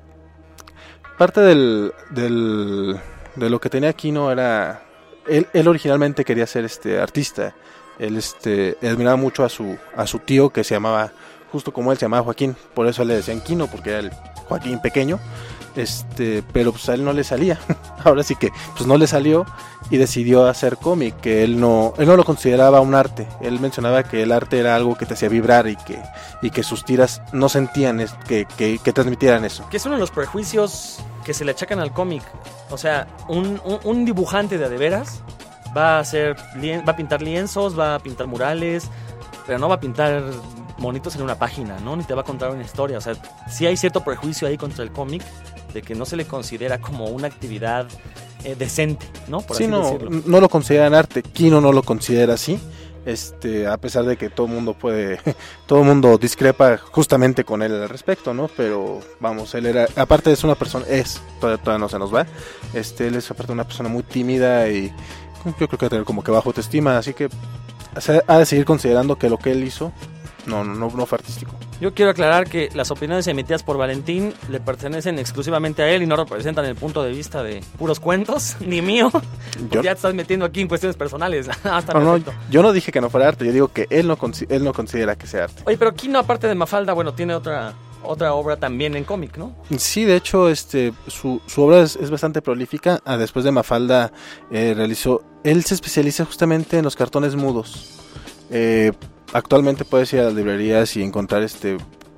[SPEAKER 2] parte del, del, de lo que tenía Kino era... Él, él originalmente quería ser este, artista. Él este, admiraba mucho a su, a su tío, que se llamaba, justo como él, se llamaba Joaquín. Por eso le decían Kino, porque era el Joaquín pequeño. Este, pero pues a él no le salía. Ahora sí que pues no le salió y decidió hacer cómic, que él no él no lo consideraba un arte. Él mencionaba que el arte era algo que te hacía vibrar y que y que sus tiras no sentían es, que, que, que transmitieran eso.
[SPEAKER 1] Que es uno de los prejuicios que se le achacan al cómic. O sea, un, un, un dibujante de a de veras va a hacer va a pintar lienzos, va a pintar murales, pero no va a pintar monitos en una página, ¿no? Ni te va a contar una historia. O sea, sí hay cierto prejuicio ahí contra el cómic, de que no se le considera como una actividad eh, decente, ¿no? Por
[SPEAKER 2] sí,
[SPEAKER 1] así
[SPEAKER 2] no,
[SPEAKER 1] decirlo.
[SPEAKER 2] no lo consideran arte. Kino no lo considera así. Este, a pesar de que todo el mundo puede, todo el mundo discrepa justamente con él al respecto, ¿no? Pero vamos, él era, aparte es una persona, es, todavía, todavía no se nos va. Este, él es aparte una persona muy tímida y yo creo que va a tener como que bajo autoestima, así que se ha de seguir considerando que lo que él hizo no, no, no fue artístico.
[SPEAKER 1] Yo quiero aclarar que las opiniones emitidas por Valentín le pertenecen exclusivamente a él y no representan el punto de vista de puros cuentos, ni mío. Yo... Ya te estás metiendo aquí en cuestiones personales. ah, está
[SPEAKER 2] no, no, yo no dije que no fuera arte, yo digo que él no, él no considera que sea arte.
[SPEAKER 1] Oye, pero Kino, aparte de Mafalda, bueno, tiene otra otra obra también en cómic, ¿no?
[SPEAKER 2] Sí, de hecho, este su, su obra es, es bastante prolífica. Ah, después de Mafalda eh, realizó... Él se especializa justamente en los cartones mudos. Eh... Actualmente puedes ir a las librerías y encontrar este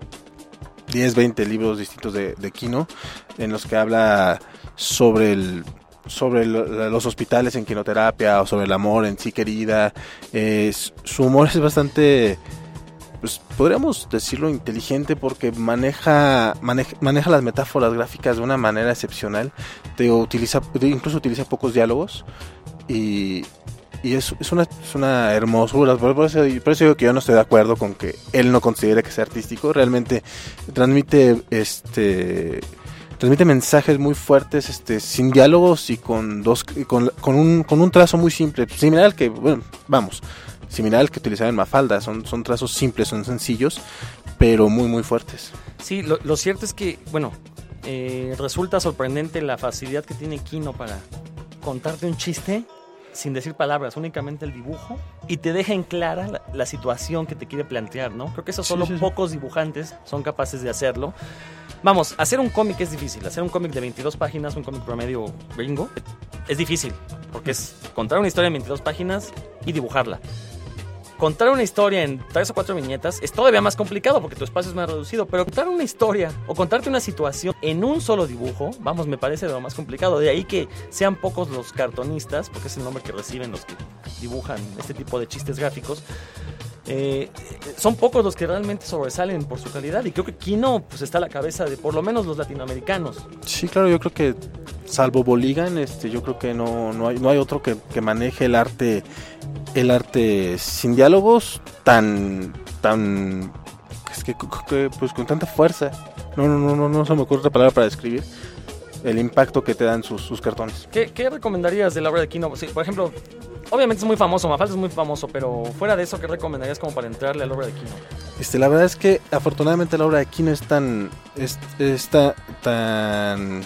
[SPEAKER 2] diez, veinte libros distintos de, de Kino, en los que habla sobre el sobre el, los hospitales en quinoterapia o sobre el amor en sí querida. Eh, su humor es bastante, pues podríamos decirlo, inteligente, porque maneja, maneja maneja las metáforas gráficas de una manera excepcional. Te utiliza, incluso utiliza pocos diálogos y Y es, es, una, es una hermosura. Por eso, por eso digo que yo no estoy de acuerdo con que él no considere que sea artístico. Realmente transmite este transmite mensajes muy fuertes, este sin diálogos y con dos con, con un con un trazo muy simple, similar al que bueno, vamos, similar al que utilizaba en Mafalda. Son son trazos simples, son sencillos, pero muy muy fuertes.
[SPEAKER 1] Sí, lo, lo cierto es que bueno, eh, resulta sorprendente la facilidad que tiene Kino para contarte un chiste sin decir palabras, únicamente el dibujo, y te deja en clara la, la situación que te quiere plantear, ¿no? Creo que eso solo
[SPEAKER 2] sí, sí, sí.
[SPEAKER 1] pocos dibujantes son capaces de hacerlo. Vamos, hacer un cómic es difícil. Hacer un cómic de veintidós páginas, un cómic promedio gringo, es difícil, porque es contar una historia en veintidós páginas y dibujarla. Contar una historia en tres o cuatro viñetas es todavía más complicado porque tu espacio es más reducido, pero contar una historia o contarte una situación en un solo dibujo, vamos, me parece de lo más complicado. De ahí que sean pocos los cartonistas, porque es el nombre que reciben los que dibujan este tipo de chistes gráficos. Eh, son pocos los que realmente sobresalen por su calidad, y creo que Kino pues está a la cabeza de por lo menos los latinoamericanos.
[SPEAKER 2] Sí, claro, yo creo que salvo Boligan, este, yo creo que no, no hay, no hay otro que, que maneje el arte, el arte sin diálogos tan, tan, es que, que, pues con tanta fuerza. No, no, no, no, no se me ocurre otra palabra para describir el impacto que te dan sus, sus cartones.
[SPEAKER 1] ¿Qué, ¿Qué recomendarías de la obra de Kino? Sí, por ejemplo, obviamente es muy famoso, Mafalda es muy famoso, pero fuera de eso, ¿qué recomendarías como para entrarle a la obra de Kino?
[SPEAKER 2] Este, la verdad es que afortunadamente la obra de Kino es tan, es, está tan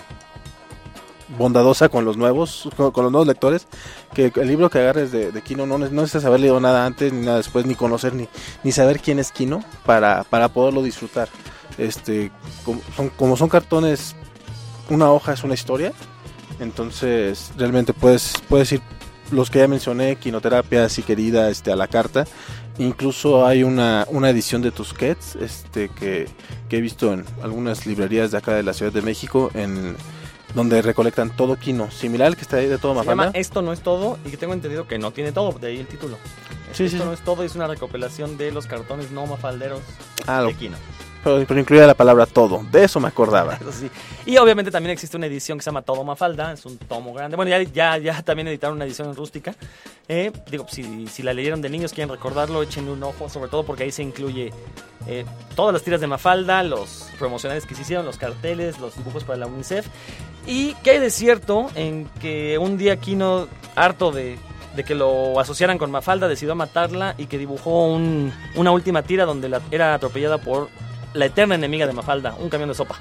[SPEAKER 2] bondadosa con los nuevos, con, con los nuevos lectores, que el libro que agarres de, de Kino no, no necesitas haber leído nada antes ni nada después, ni conocer ni, ni saber quién es Kino para, para poderlo disfrutar. Este, como son, como son cartones, una hoja es una historia, entonces realmente puedes, puedes ir los que ya mencioné, Quinoterapia, Si Querida, este, A la Carta. Incluso hay una, una edición de Tusquets, este, que, que he visto en algunas librerías de acá de la Ciudad de México, en donde recolectan todo Kino, similar al que está ahí de todo
[SPEAKER 1] Se
[SPEAKER 2] Mafalda.
[SPEAKER 1] llama Esto no es todo, y que tengo entendido que no tiene todo, de ahí el título.
[SPEAKER 2] Sí,
[SPEAKER 1] Esto
[SPEAKER 2] sí.
[SPEAKER 1] no es todo, es una recopilación de los cartones no mafalderos
[SPEAKER 2] Ah, lo-
[SPEAKER 1] de Kino.
[SPEAKER 2] pero, pero incluía la palabra todo, de eso me acordaba.
[SPEAKER 1] Eso sí. Y obviamente también existe una edición que se llama Todo Mafalda, es un tomo grande. Bueno, ya, ya, ya también editaron una edición en rústica. Eh, digo, si, si la leyeron de niños, quieren recordarlo, échenle un ojo, sobre todo porque ahí se incluye eh, todas las tiras de Mafalda, los promocionales que se hicieron, los carteles, los dibujos para la UNICEF. Y que hay de cierto en que un día Kino, harto de, de que lo asociaran con Mafalda, decidió matarla y que dibujó un, una última tira donde la, era atropellada por la eterna enemiga de Mafalda, un camión de sopa.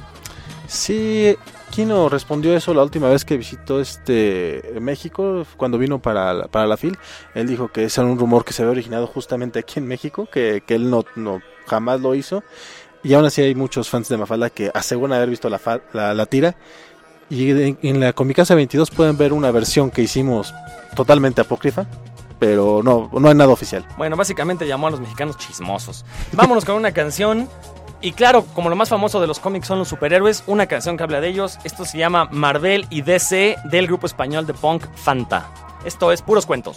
[SPEAKER 2] Sí, Kino respondió eso la última vez que visitó este México, cuando vino para la, para la FIL. Él dijo que ese era un rumor que se había originado justamente aquí en México, que, que él no, no jamás lo hizo. Y aún así hay muchos fans de Mafalda que aseguran haber visto la, fa, la, la tira. Y en, en la Comicasa veintidós pueden ver una versión que hicimos totalmente apócrifa, pero no, no hay nada oficial.
[SPEAKER 1] Bueno, básicamente llamó a los mexicanos chismosos. Vámonos con una canción. Y claro, como lo más famoso de los cómics son los superhéroes, una canción que habla de ellos. Esto se llama Marvel y D C, del grupo español de punk Fanta. Esto es Puros Cuentos.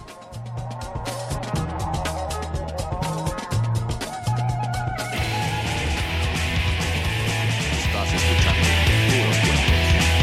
[SPEAKER 3] Estás escuchando Puros Cuentos.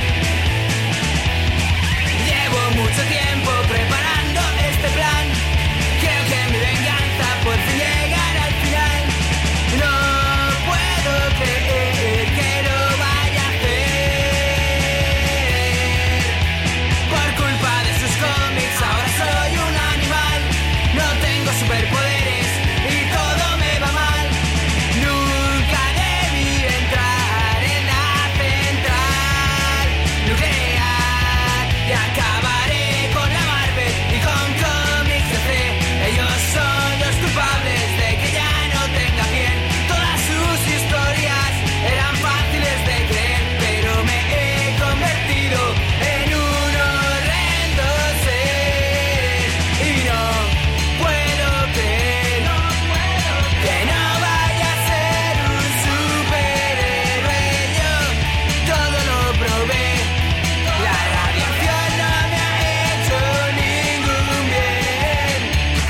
[SPEAKER 5] Llevo mucho tiempo preparando este plan. Creo que mi venganza por fin llegará al final. No puedo creer que lo vaya a hacer. Por culpa de sus cómics ahora soy un animal. No tengo superpoderes y todo me va mal. Nunca debí entrar en la central nuclear y acabaré con la Marvel y con cómics D C. Ellos son los culpables de que ya no tenga piel. Todas sus historias eran fáciles de creer, pero me he convertido en un horrendo ser. Y no puedo creer que no vaya a ser un superhéroe. Yo todo lo probé. La radiación no me ha hecho ningún bien.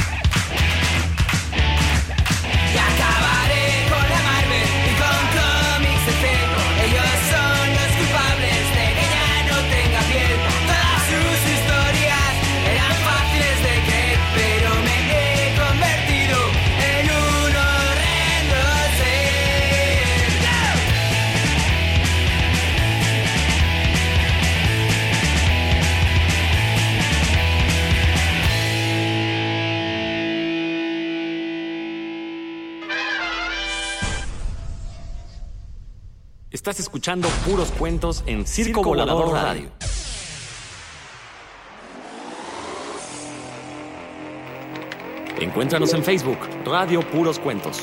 [SPEAKER 5] Y acabaré con la Marvel y con cómics D C. Ellos son los culpables de que ya no tenga piel. Todas sus historias eran fáciles de creer, pero me he convertido en un horrendo ser.
[SPEAKER 3] Estás escuchando Puros Cuentos en Circo, Volador, Radio. Encuéntranos en Facebook, Radio Puros Cuentos.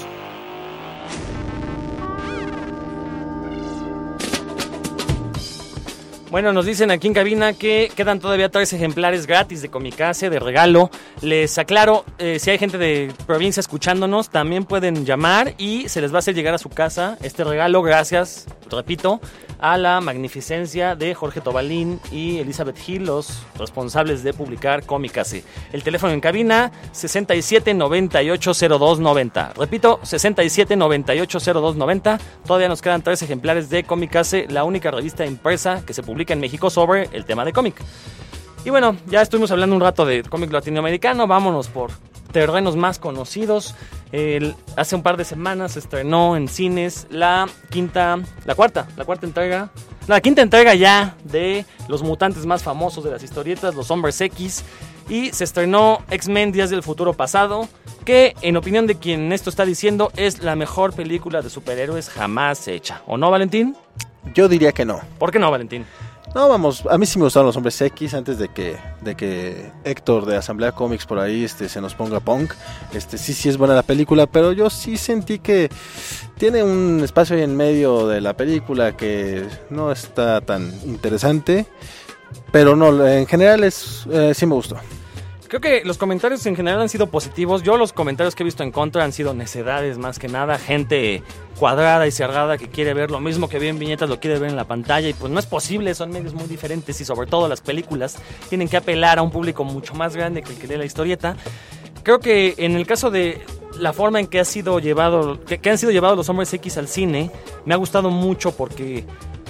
[SPEAKER 1] Bueno, nos dicen aquí en cabina que quedan todavía tres ejemplares gratis de Comicase, de regalo. Les aclaro, eh, si hay gente de provincia escuchándonos, también pueden llamar y se les va a hacer llegar a su casa este regalo gracias, repito, a la magnificencia de Jorge Tobalín y Elizabeth Hill, los responsables de publicar Comicase. El teléfono en cabina, sesenta y siete noventa y ocho cero dos noventa. Repito, sesenta y siete noventa y ocho cero dos noventa. Todavía nos quedan tres ejemplares de Comicase, la única revista impresa que se publica en México sobre el tema de cómic. Y bueno, ya estuvimos hablando un rato de cómic latinoamericano, vámonos por terrenos más conocidos. El, hace un par de semanas se estrenó en cines la quinta, la cuarta, la cuarta entrega, la quinta entrega ya de los mutantes más famosos de las historietas, los Hombres X, y se estrenó X-Men Días del Futuro Pasado, que en opinión de quien esto está diciendo es la mejor película de superhéroes jamás hecha. ¿O no, Valentín?
[SPEAKER 2] Yo diría que no.
[SPEAKER 1] ¿Por qué no, Valentín?
[SPEAKER 2] No, vamos, a mí sí me gustaron los Hombres X antes de que de que Héctor de Asamblea Comics por ahí este se nos ponga punk. Este sí sí es buena la película, pero yo sí sentí que tiene un espacio ahí en medio de la película que no está tan interesante, pero no, en general es eh, sí me gustó.
[SPEAKER 1] Creo que los comentarios en general han sido positivos. Yo los comentarios que he visto en contra han sido necedades más que nada. Gente cuadrada y cerrada que quiere ver lo mismo que ve en viñetas, lo quiere ver en la pantalla. Y pues no es posible, son medios muy diferentes. Y sobre todo las películas tienen que apelar a un público mucho más grande que el que lee la historieta. Creo que en el caso de la forma en que, ha sido llevado, que, que han sido llevados los Hombres X al cine, me ha gustado mucho porque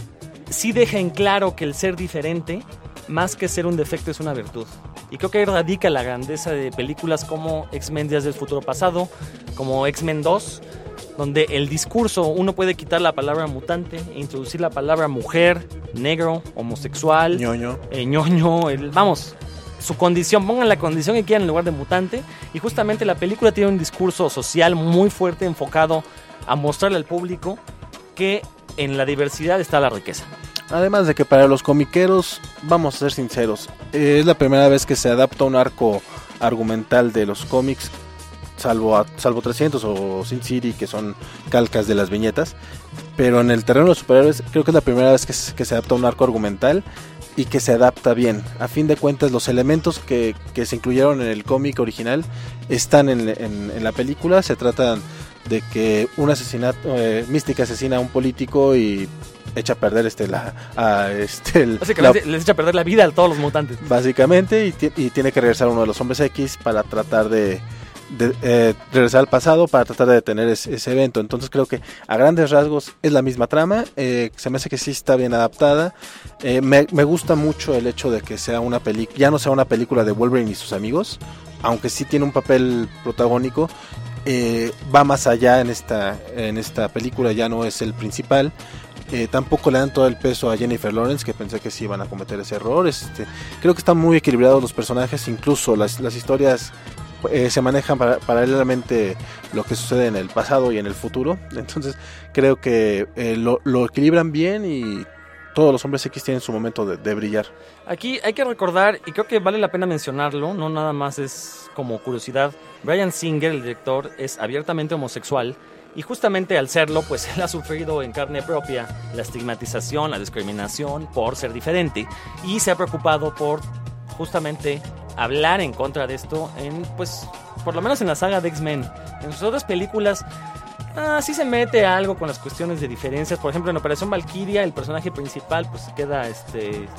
[SPEAKER 1] sí deja en claro que el ser diferente, más que ser un defecto, es una virtud. Y creo que ahí radica la grandeza de películas como X-Men Días del Futuro Pasado, como X-Men dos, donde el discurso, uno puede quitar la palabra mutante e introducir la palabra mujer, negro, homosexual,
[SPEAKER 2] ñoño,
[SPEAKER 1] eh, ñoño el, vamos, su condición, pongan la condición que quieran en lugar de mutante. Y justamente la película tiene un discurso social muy fuerte enfocado a mostrarle al público que en la diversidad está la riqueza.
[SPEAKER 2] Además de que para los comiqueros, vamos a ser sinceros, es la primera vez que se adapta un arco argumental de los cómics, salvo a, salvo trescientos o Sin City, que son calcas de las viñetas, pero en el terreno de los superhéroes creo que es la primera vez que se, que se adapta un arco argumental y que se adapta bien. A fin de cuentas, los elementos que, que se incluyeron en el cómic original están en, en, en la película. Se trata de que un asesinato, eh, Mística asesina a un político y echa a perder este la a, este el,
[SPEAKER 1] básicamente
[SPEAKER 2] la,
[SPEAKER 1] les echa a perder la vida a todos los mutantes.
[SPEAKER 2] Básicamente, y, t- y tiene que regresar uno de los Hombres X para tratar de, de eh, regresar al pasado para tratar de detener ese, ese evento. Entonces creo que a grandes rasgos es la misma trama. Eh, se me hace que sí está bien adaptada. Eh, me, me gusta mucho el hecho de que sea una película, ya no sea una película de Wolverine y sus amigos, aunque sí tiene un papel protagónico. Eh, va más allá en esta en esta película, ya no es el principal. Eh, tampoco le dan todo el peso a Jennifer Lawrence, que pensé que sí iban a cometer ese error. Este, creo que están muy equilibrados los personajes, incluso las, las historias eh, se manejan para, paralelamente lo que sucede en el pasado y en el futuro. Entonces creo que eh, lo, lo equilibran bien y todos los Hombres X tienen su momento de, de brillar.
[SPEAKER 1] Aquí hay que recordar, y creo que vale la pena mencionarlo, no nada más es como curiosidad, Bryan Singer, el director, es abiertamente homosexual. Y justamente al serlo, pues él ha sufrido en carne propia la estigmatización, la discriminación por ser diferente. Y se ha preocupado por justamente hablar en contra de esto, en, pues, por lo menos en la saga de X-Men. En sus otras películas, ah, sí se mete algo con las cuestiones de diferencias. Por ejemplo, en Operación Valkyria, el personaje principal pues queda, este,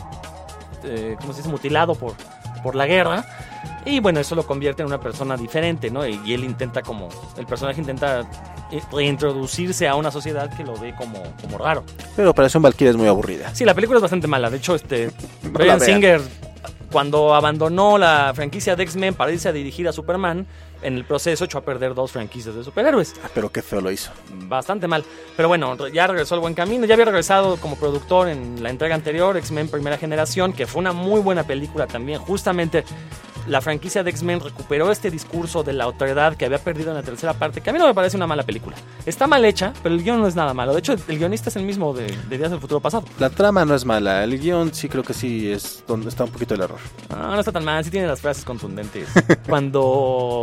[SPEAKER 1] eh, ¿cómo se dice?, mutilado por, por la guerra. Y bueno, eso lo convierte en una persona diferente, ¿no? Y, y él intenta como, el personaje intenta reintroducirse a una sociedad que lo ve como, como raro.
[SPEAKER 2] Pero Operación Valkyria es muy aburrida.
[SPEAKER 1] Sí, la película es bastante mala. De hecho, este
[SPEAKER 2] No
[SPEAKER 1] Bryan
[SPEAKER 2] la vean.
[SPEAKER 1] Singer, cuando abandonó la franquicia de X-Men para irse a dirigir a Superman, en el proceso echó a perder dos franquicias de superhéroes.
[SPEAKER 2] Ah, pero qué feo lo hizo.
[SPEAKER 1] Bastante mal. Pero bueno, ya regresó al buen camino. Ya había regresado como productor en la entrega anterior, X-Men Primera Generación, que fue una muy buena película también. Justamente la franquicia de X-Men recuperó este discurso de la otredad que había perdido en la tercera parte, que a mí no me parece una mala película. Está mal hecha, pero el guión no es nada malo. De hecho, el guionista es el mismo de, de Días del Futuro Pasado.
[SPEAKER 2] La trama no es mala, el guión sí creo que sí es donde está un poquito el error.
[SPEAKER 1] Ah, no está tan mal, sí tiene las frases contundentes. Cuando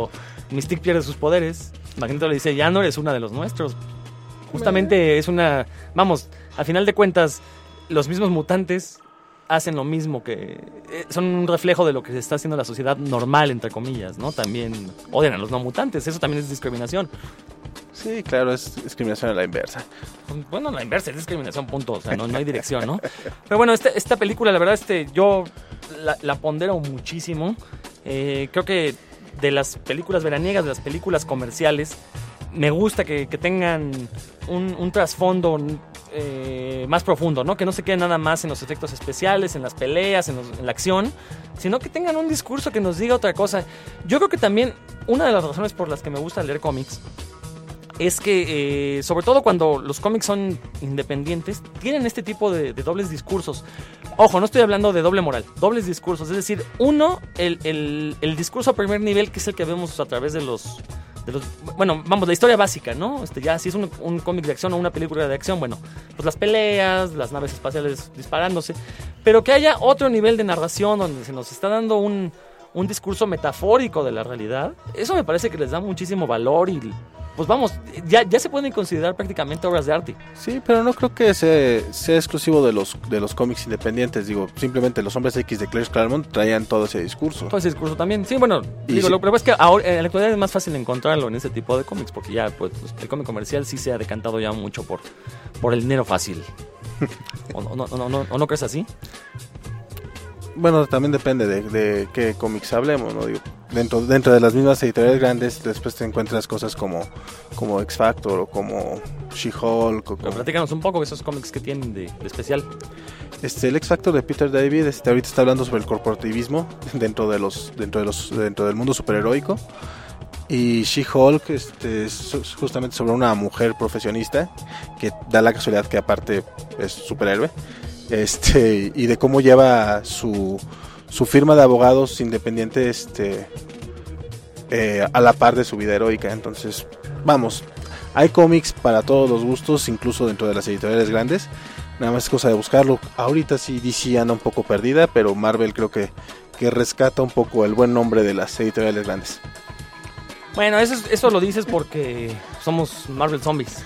[SPEAKER 1] Mystique pierde sus poderes. Magneto le dice, ya no eres una de los nuestros. Justamente es una... Vamos, al final de cuentas, los mismos mutantes hacen lo mismo que... Eh, son un reflejo de lo que se está haciendo en la sociedad normal, entre comillas, ¿no? También odian a los no mutantes, eso también es discriminación.
[SPEAKER 2] Sí, claro, es discriminación a la inversa.
[SPEAKER 1] Bueno, la inversa es discriminación, punto. O sea, no, no hay dirección, ¿no? Pero bueno, esta, esta película, la verdad, este, yo la, la pondero muchísimo. Eh, creo que de las películas veraniegas, de las películas comerciales, me gusta que, que tengan un, un trasfondo eh, más profundo, ¿no? Que no se quede nada más en los efectos especiales, en las peleas, en, los, en la acción, sino que tengan un discurso que nos diga otra cosa. Yo creo que también una de las razones por las que me gusta leer cómics es que, eh, sobre todo cuando los cómics son independientes, tienen este tipo de, de dobles discursos. Ojo, no estoy hablando de doble moral, dobles discursos. Es decir, uno, el, el, el discurso a primer nivel, que es el que vemos a través de los... De los, bueno, vamos, la historia básica, ¿no? Este, ya si es un, un cómic de acción o una película de acción, bueno, pues las peleas, las naves espaciales disparándose, pero que haya otro nivel de narración donde se nos está dando un, un discurso metafórico de la realidad. Eso me parece que les da muchísimo valor y, pues vamos, ya, ya se pueden considerar prácticamente obras de arte.
[SPEAKER 2] Sí, pero no creo que sea, sea exclusivo de los de los cómics independientes. Digo, simplemente los Hombres X de Claire Claremont traían todo ese discurso.
[SPEAKER 1] Todo ese discurso también. Sí, bueno,
[SPEAKER 2] y
[SPEAKER 1] digo,
[SPEAKER 2] sí.
[SPEAKER 1] lo pero es que ahora, en la actualidad es más fácil encontrarlo en ese tipo de cómics, porque ya pues, el cómic comercial sí se ha decantado ya mucho por, por el dinero fácil. ¿O no, no, no, no, ¿O no crees así?
[SPEAKER 2] Bueno, también depende de, de qué cómics hablemos, ¿no? Digo, dentro, dentro de las mismas editoriales grandes, después te encuentras cosas como, como X Factor o como She-Hulk. O
[SPEAKER 1] Pero
[SPEAKER 2] como...
[SPEAKER 1] platícanos un poco de esos cómics que tienen de, de especial.
[SPEAKER 2] Este, el X Factor de Peter David, este, ahorita está hablando sobre el corporativismo dentro de los, dentro de los, dentro del mundo superheroico. Y She-Hulk este, es justamente sobre una mujer profesionista que da la casualidad que aparte es superhéroe. Este, y de cómo lleva su, su firma de abogados independiente este, eh, a la par de su vida heroica. Entonces, vamos, hay cómics para todos los gustos, incluso dentro de las editoriales grandes. Nada más es cosa de buscarlo. Ahorita sí D C anda un poco perdida, pero Marvel creo que, que rescata un poco el buen nombre de las editoriales grandes.
[SPEAKER 1] Bueno, eso, eso lo dices porque somos Marvel Zombies.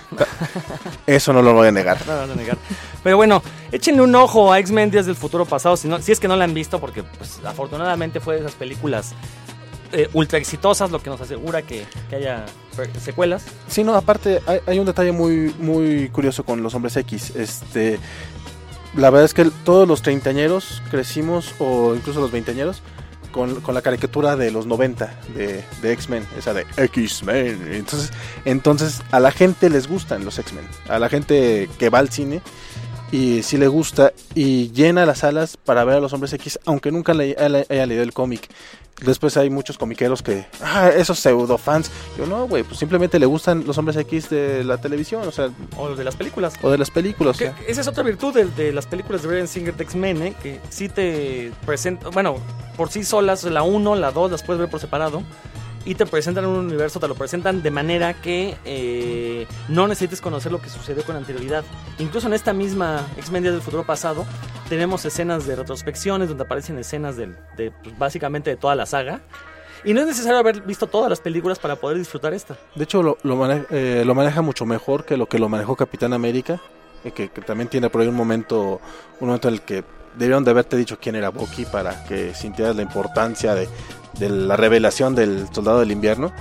[SPEAKER 2] Eso no lo voy a negar.
[SPEAKER 1] No lo voy a negar. Pero bueno, échenle un ojo a X-Men Días del Futuro Pasado, si, no, si es que no la han visto, porque pues, afortunadamente fue de esas películas eh, ultra exitosas, lo que nos asegura que, que haya secuelas.
[SPEAKER 2] Sí, no, aparte hay, hay un detalle muy, muy curioso con los Hombres X. Este, la verdad es que todos los treintañeros crecimos, o incluso los veinteañeros, Con, con la caricatura de los noventa de, de X-Men, esa de X-Men. Entonces, entonces a la gente les gustan los X-Men, a la gente que va al cine y sí le gusta y llena las salas para ver a los Hombres X, aunque nunca le, le, haya leído el cómic. Después hay muchos comiqueros que, ah, esos pseudo fans. Yo no, güey, pues simplemente le gustan los Hombres X de la televisión, o sea,
[SPEAKER 1] o de las películas.
[SPEAKER 2] O de las películas.
[SPEAKER 1] Que,
[SPEAKER 2] o sea.
[SPEAKER 1] Esa es otra virtud de, de las películas de Bryan Singer de X-Men, ¿eh? Que sí te presentan, bueno, por sí solas, la uno, la dos, las puedes ver por separado. Y te presentan un universo, te lo presentan de manera que eh, no necesites conocer lo que sucedió con anterioridad. Incluso en esta misma X-Men Días del Futuro Pasado tenemos escenas de retrospecciones donde aparecen escenas de, de pues, básicamente de toda la saga. Y no es necesario haber visto todas las películas para poder disfrutar esta.
[SPEAKER 2] De hecho lo, lo, maneja, eh, lo maneja mucho mejor que lo que lo manejó Capitán América, eh, que, que también tiene por ahí un momento, un momento en el que debieron de haberte dicho quién era Bucky para que sintieras la importancia de, de la revelación del Soldado del Invierno,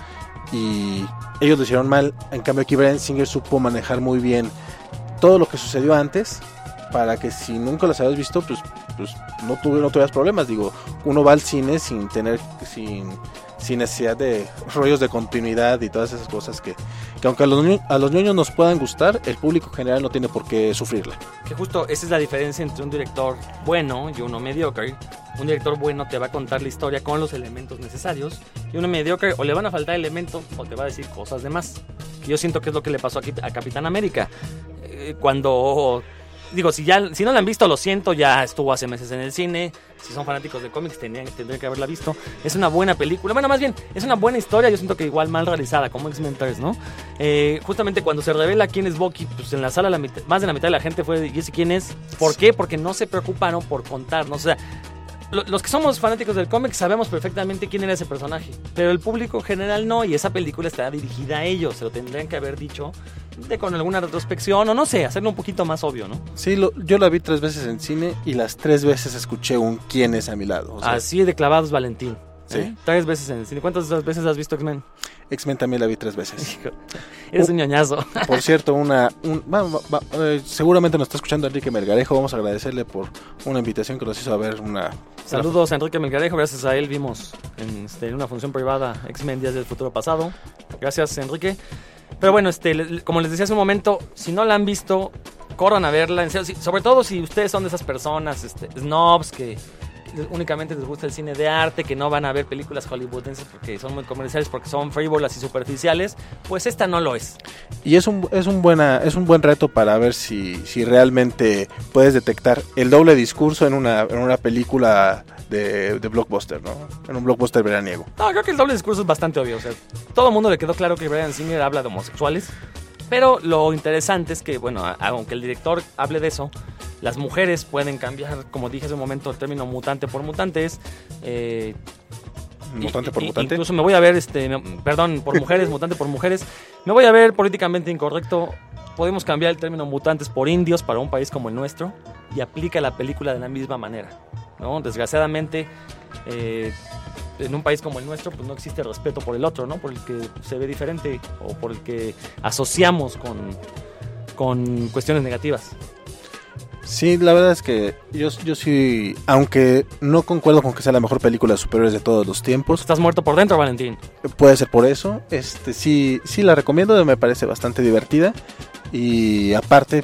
[SPEAKER 2] y ellos lo hicieron mal. En cambio aquí Bryan Singer supo manejar muy bien todo lo que sucedió antes para que si nunca las habías visto pues, pues no, tuve, no tuvieras problemas. Digo, uno va al cine sin tener sin, sin necesidad de rollos de continuidad y todas esas cosas que, que aunque a los, a los niños nos puedan gustar, el público general no tiene por qué sufrirla.
[SPEAKER 1] Que justo esa es la diferencia entre un director bueno y uno mediocre. Un director bueno te va a contar la historia con los elementos necesarios, y uno mediocre o le van a faltar elementos o te va a decir cosas de más. Que yo siento que es lo que le pasó aquí a Capitán América. Eh, cuando... Digo, si ya si no la han visto, lo siento, ya estuvo hace meses en el cine. Si son fanáticos de cómics, tendrían, tendrían que haberla visto. Es una buena película, bueno, más bien, es una buena historia. Yo siento que igual mal realizada, como X-Men tres, ¿no? Eh, justamente cuando se revela quién es Bucky, pues en la sala la mitad, más de la mitad de la gente fue, ¿y ese quién es? ¿Por qué? Porque no se preocuparon por contarnos. O sea, lo, los que somos fanáticos del cómic sabemos perfectamente quién era ese personaje, pero el público general no, y esa película está dirigida a ellos, se lo tendrían que haber dicho de con alguna retrospección, o no sé, hacerlo un poquito más obvio, ¿no?
[SPEAKER 2] Sí, lo, yo la vi tres veces en cine y las tres veces escuché un quién es a mi lado. O sea,
[SPEAKER 1] así de clavados Valentín.
[SPEAKER 2] Sí.
[SPEAKER 1] ¿Eh? Tres veces en el cine. ¿Cuántas veces has visto X-Men?
[SPEAKER 2] X-Men también la vi tres veces.
[SPEAKER 1] Eres un ñoñazo.
[SPEAKER 2] Por cierto, una un, va, va, va, eh, seguramente nos está escuchando Enrique Melgarejo. Vamos a agradecerle por una invitación que nos hizo a ver una...
[SPEAKER 1] Saludos a Enrique Melgarejo. Gracias a él vimos en, este, en una función privada X-Men Días del Futuro Pasado. Gracias, Enrique. Pero bueno, este, le, como les decía hace un momento, si no la han visto, corran a verla. En serio, si, sobre todo si ustedes son de esas personas este, snobs que únicamente les gusta el cine de arte, que no van a ver películas hollywoodenses porque son muy comerciales, porque son frívolas y superficiales, pues esta no lo es.
[SPEAKER 2] Y es un es un buena es un buen reto para ver si si realmente puedes detectar el doble discurso en una en una película de, de blockbuster, ¿no? En un blockbuster veraniego.
[SPEAKER 1] No, creo que el doble discurso es bastante obvio, o sea, todo el mundo le quedó claro que Bryan Singer habla de homosexuales. Pero lo interesante es que, bueno, a, aunque el director hable de eso, las mujeres pueden cambiar, como dije hace un momento, el término mutante por mutantes. Eh,
[SPEAKER 2] ¿Mutante
[SPEAKER 1] y,
[SPEAKER 2] por
[SPEAKER 1] y,
[SPEAKER 2] mutante?
[SPEAKER 1] Incluso me voy a ver, este, me, perdón, por mujeres, mutante por mujeres. Me voy a ver políticamente incorrecto. Podemos cambiar el término mutantes por indios para un país como el nuestro y aplica la película de la misma manera, ¿no? Desgraciadamente... Eh, en un país como el nuestro, pues no existe respeto por el otro, ¿no? Por el que se ve diferente o por el que asociamos con, con cuestiones negativas.
[SPEAKER 2] Sí, la verdad es que yo, yo sí, aunque no concuerdo con que sea la mejor película de superhéroes de todos los tiempos.
[SPEAKER 1] Estás muerto por dentro, Valentín.
[SPEAKER 2] Puede ser por eso. Este sí, sí la recomiendo, me parece bastante divertida. Y aparte,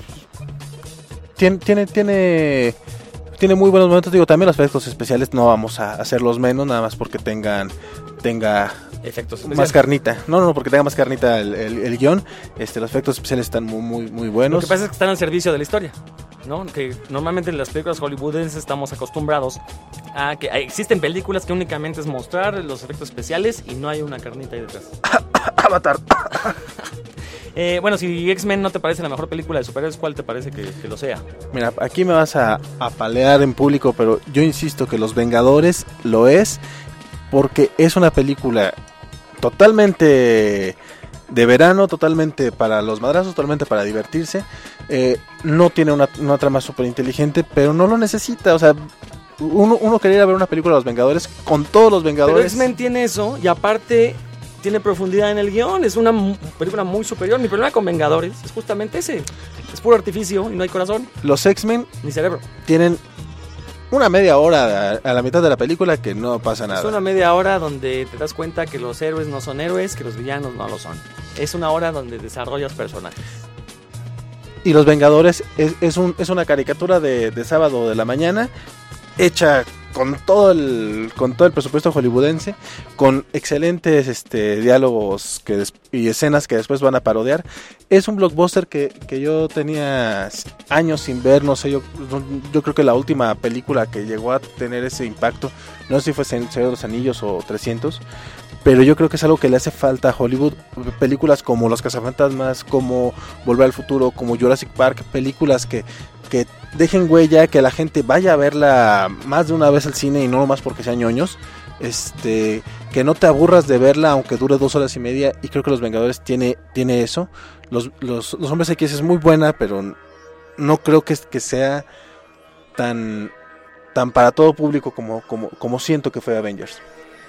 [SPEAKER 2] tiene, tiene, tiene, tiene muy buenos momentos. Digo, también los efectos especiales no vamos a hacerlos menos, nada más porque tengan, tenga
[SPEAKER 1] efectos
[SPEAKER 2] más
[SPEAKER 1] especiales.
[SPEAKER 2] carnita. No, no, porque tenga más carnita el, el, el guión. Este, los efectos especiales están muy, muy, muy buenos.
[SPEAKER 1] Lo que pasa es que están al servicio de la historia, ¿no? Que normalmente en las películas hollywoodenses estamos acostumbrados a que existen películas que únicamente es mostrar los efectos especiales y no hay una carnita ahí detrás.
[SPEAKER 2] Avatar.
[SPEAKER 1] Eh, bueno, si X-Men no te parece la mejor película de superhéroes, ¿cuál te parece que, que lo sea?
[SPEAKER 2] Mira, aquí me vas a, a palear en público, pero yo insisto que Los Vengadores lo es porque es una película totalmente de verano, totalmente para los madrazos, totalmente para divertirse. Eh, no tiene una, una trama súper inteligente, pero no lo necesita. O sea, uno, uno quería ir a ver una película de Los Vengadores con todos los Vengadores.
[SPEAKER 1] Pero X-Men tiene eso y aparte tiene profundidad en el guión. Es una m- película muy superior. Mi problema con Vengadores es justamente ese. Es puro artificio y no hay corazón
[SPEAKER 2] Los X-Men
[SPEAKER 1] ni cerebro.
[SPEAKER 2] tienen una media hora a, a la mitad de la película que no pasa nada.
[SPEAKER 1] Es una media hora donde te das cuenta que los héroes no son héroes, que los villanos no lo son. Es una hora donde desarrollas personajes.
[SPEAKER 2] Y Los Vengadores es, es, un, es una caricatura de, de sábado de la mañana, hecha con todo el con todo el presupuesto hollywoodense, con excelentes este, diálogos que des, y escenas que después van a parodiar. Es un blockbuster que, que yo tenía años sin ver, no sé, yo, yo creo que la última película que llegó a tener ese impacto, no sé si fue Señor de los Anillos o trescientos, pero yo creo que es algo que le hace falta a Hollywood. Películas como Los Cazafantasmas, como Volver al Futuro, como Jurassic Park, películas que, que dejen huella, que la gente vaya a verla más de una vez al cine y no nomás porque sean ñoños. Este, que no te aburras de verla aunque dure dos horas y media, y creo que Los Vengadores tiene, tiene eso. Los, los, los Hombres X es muy buena, pero no creo que, que sea tan, tan para todo público como, como, como siento que fue Avengers.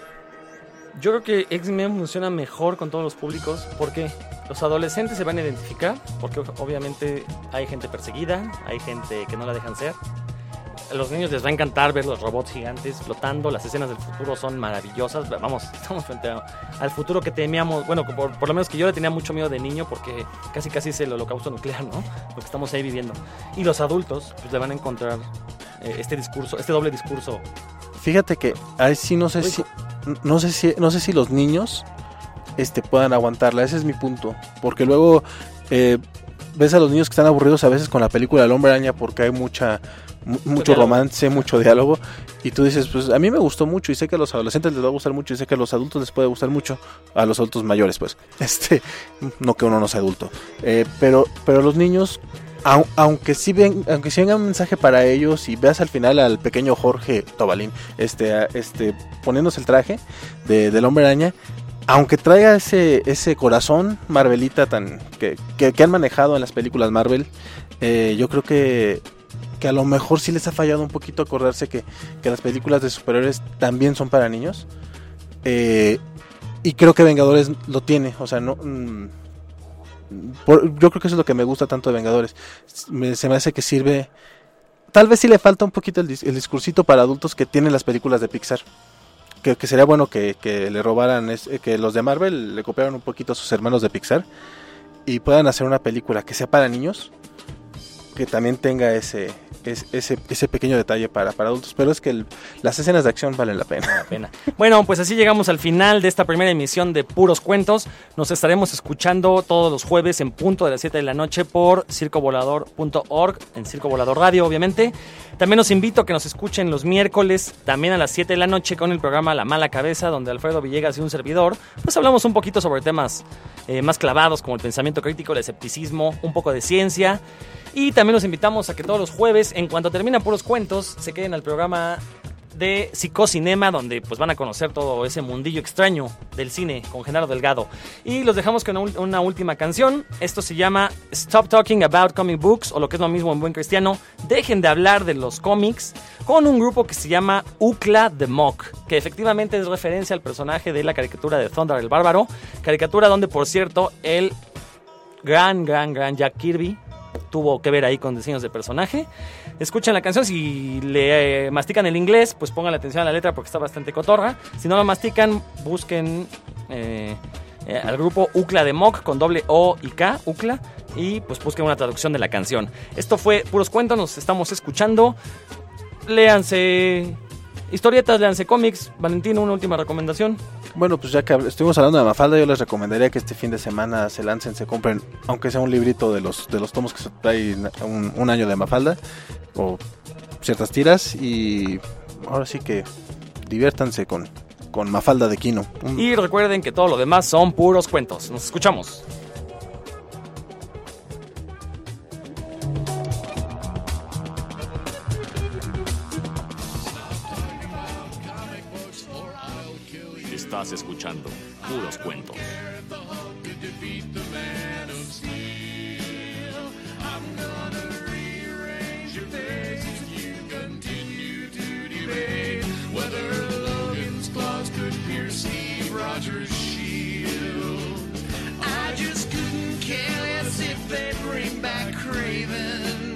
[SPEAKER 1] Yo creo que X-Men funciona mejor con todos los públicos porque los adolescentes se van a identificar, porque obviamente hay gente perseguida, hay gente que no la dejan ser. A los niños les va a encantar ver los robots gigantes flotando, las escenas del futuro son maravillosas. Vamos, estamos frente a, al futuro que temíamos, bueno, por, por lo menos que yo le tenía mucho miedo de niño porque casi casi es el holocausto nuclear, ¿no? Lo que estamos ahí viviendo. Y los adultos pues le van a encontrar eh, este discurso, este doble discurso.
[SPEAKER 2] Fíjate que ahí sí no sé si no sé si no sé si los niños este puedan aguantarla, ese es mi punto, porque luego eh, ves a los niños que están aburridos a veces con la película del Hombre Araña porque hay mucha mu- mucho
[SPEAKER 1] diálogo.
[SPEAKER 2] romance, mucho diálogo, y tú dices, pues a mí me gustó mucho y sé que a los adolescentes les va a gustar mucho y sé que a los adultos les puede gustar mucho, a los adultos mayores pues, este, no que uno no sea adulto, eh, pero pero los niños a, aunque sí ven, aunque sí venga un mensaje para ellos y veas al final al pequeño Jorge Tobalín este, a, este, poniéndose el traje de, del Hombre Araña, aunque traiga ese, ese corazón Marvelita tan que, que, que han manejado en las películas Marvel, eh, yo creo que, que a lo mejor sí les ha fallado un poquito acordarse que, que las películas de superhéroes también son para niños. Eh, y creo que Vengadores lo tiene, o sea, no... Mmm, Por, yo creo que eso es lo que me gusta tanto de Vengadores. Me, se me hace que sirve. Tal vez sí le falta un poquito el, el discursito para adultos que tienen las películas de Pixar. Que, que sería bueno que, que le robaran, es, que los de Marvel le copiaran un poquito a sus hermanos de Pixar y puedan hacer una película que sea para niños, que también tenga ese es, ese, ese pequeño detalle para, para adultos. Pero es que el, las escenas de acción valen la pena.
[SPEAKER 1] La pena. Bueno, pues así llegamos al final de esta primera emisión de Puros Cuentos. Nos estaremos escuchando todos los jueves en punto de las siete de la noche por circo volador punto org, en Circo Volador Radio, obviamente. También los invito a que nos escuchen los miércoles, también a las siete de la noche, con el programa La Mala Cabeza, donde Alfredo Villegas y un servidor, pues hablamos un poquito sobre temas eh, más clavados, como el pensamiento crítico, el escepticismo, un poco de ciencia. Y también los invitamos a que todos los jueves, en cuanto terminan Puros Cuentos, se queden al programa de Psicocinema, donde pues van a conocer todo ese mundillo extraño del cine con Genaro Delgado. Y los dejamos con una, una última canción. Esto se llama Stop Talking About Comic Books, o lo que es lo mismo en buen cristiano, dejen de hablar de los cómics, con un grupo que se llama Ukla the Mock, que efectivamente es referencia al personaje de la caricatura de Thundar el Bárbaro, caricatura donde, por cierto, el gran, gran, gran Jack Kirby tuvo que ver ahí con diseños de personaje. Escuchen la canción, si le eh, mastican el inglés, pues pongan atención a la letra porque está bastante cotorra. Si no lo mastican, busquen eh, eh, al grupo Ukla the Mock con doble O y K, Ukla, y pues busquen una traducción de la canción. Esto fue Puros Cuentos, nos estamos escuchando. Léanse historietas, léanse cómics. Valentino, una última recomendación.
[SPEAKER 2] Bueno, pues ya que estuvimos hablando de Mafalda, yo les recomendaría que este fin de semana se lancen, se compren, aunque sea un librito de los de los tomos que se traen un, un año de Mafalda, o ciertas tiras, y ahora sí que diviértanse con, con Mafalda de Quino. Un...
[SPEAKER 1] Y recuerden que todo lo demás son puros cuentos. Nos escuchamos.
[SPEAKER 3] Estás escuchando Puros Cuentos.
[SPEAKER 5] Roger's shield. I just couldn't care less if they bring back Craven.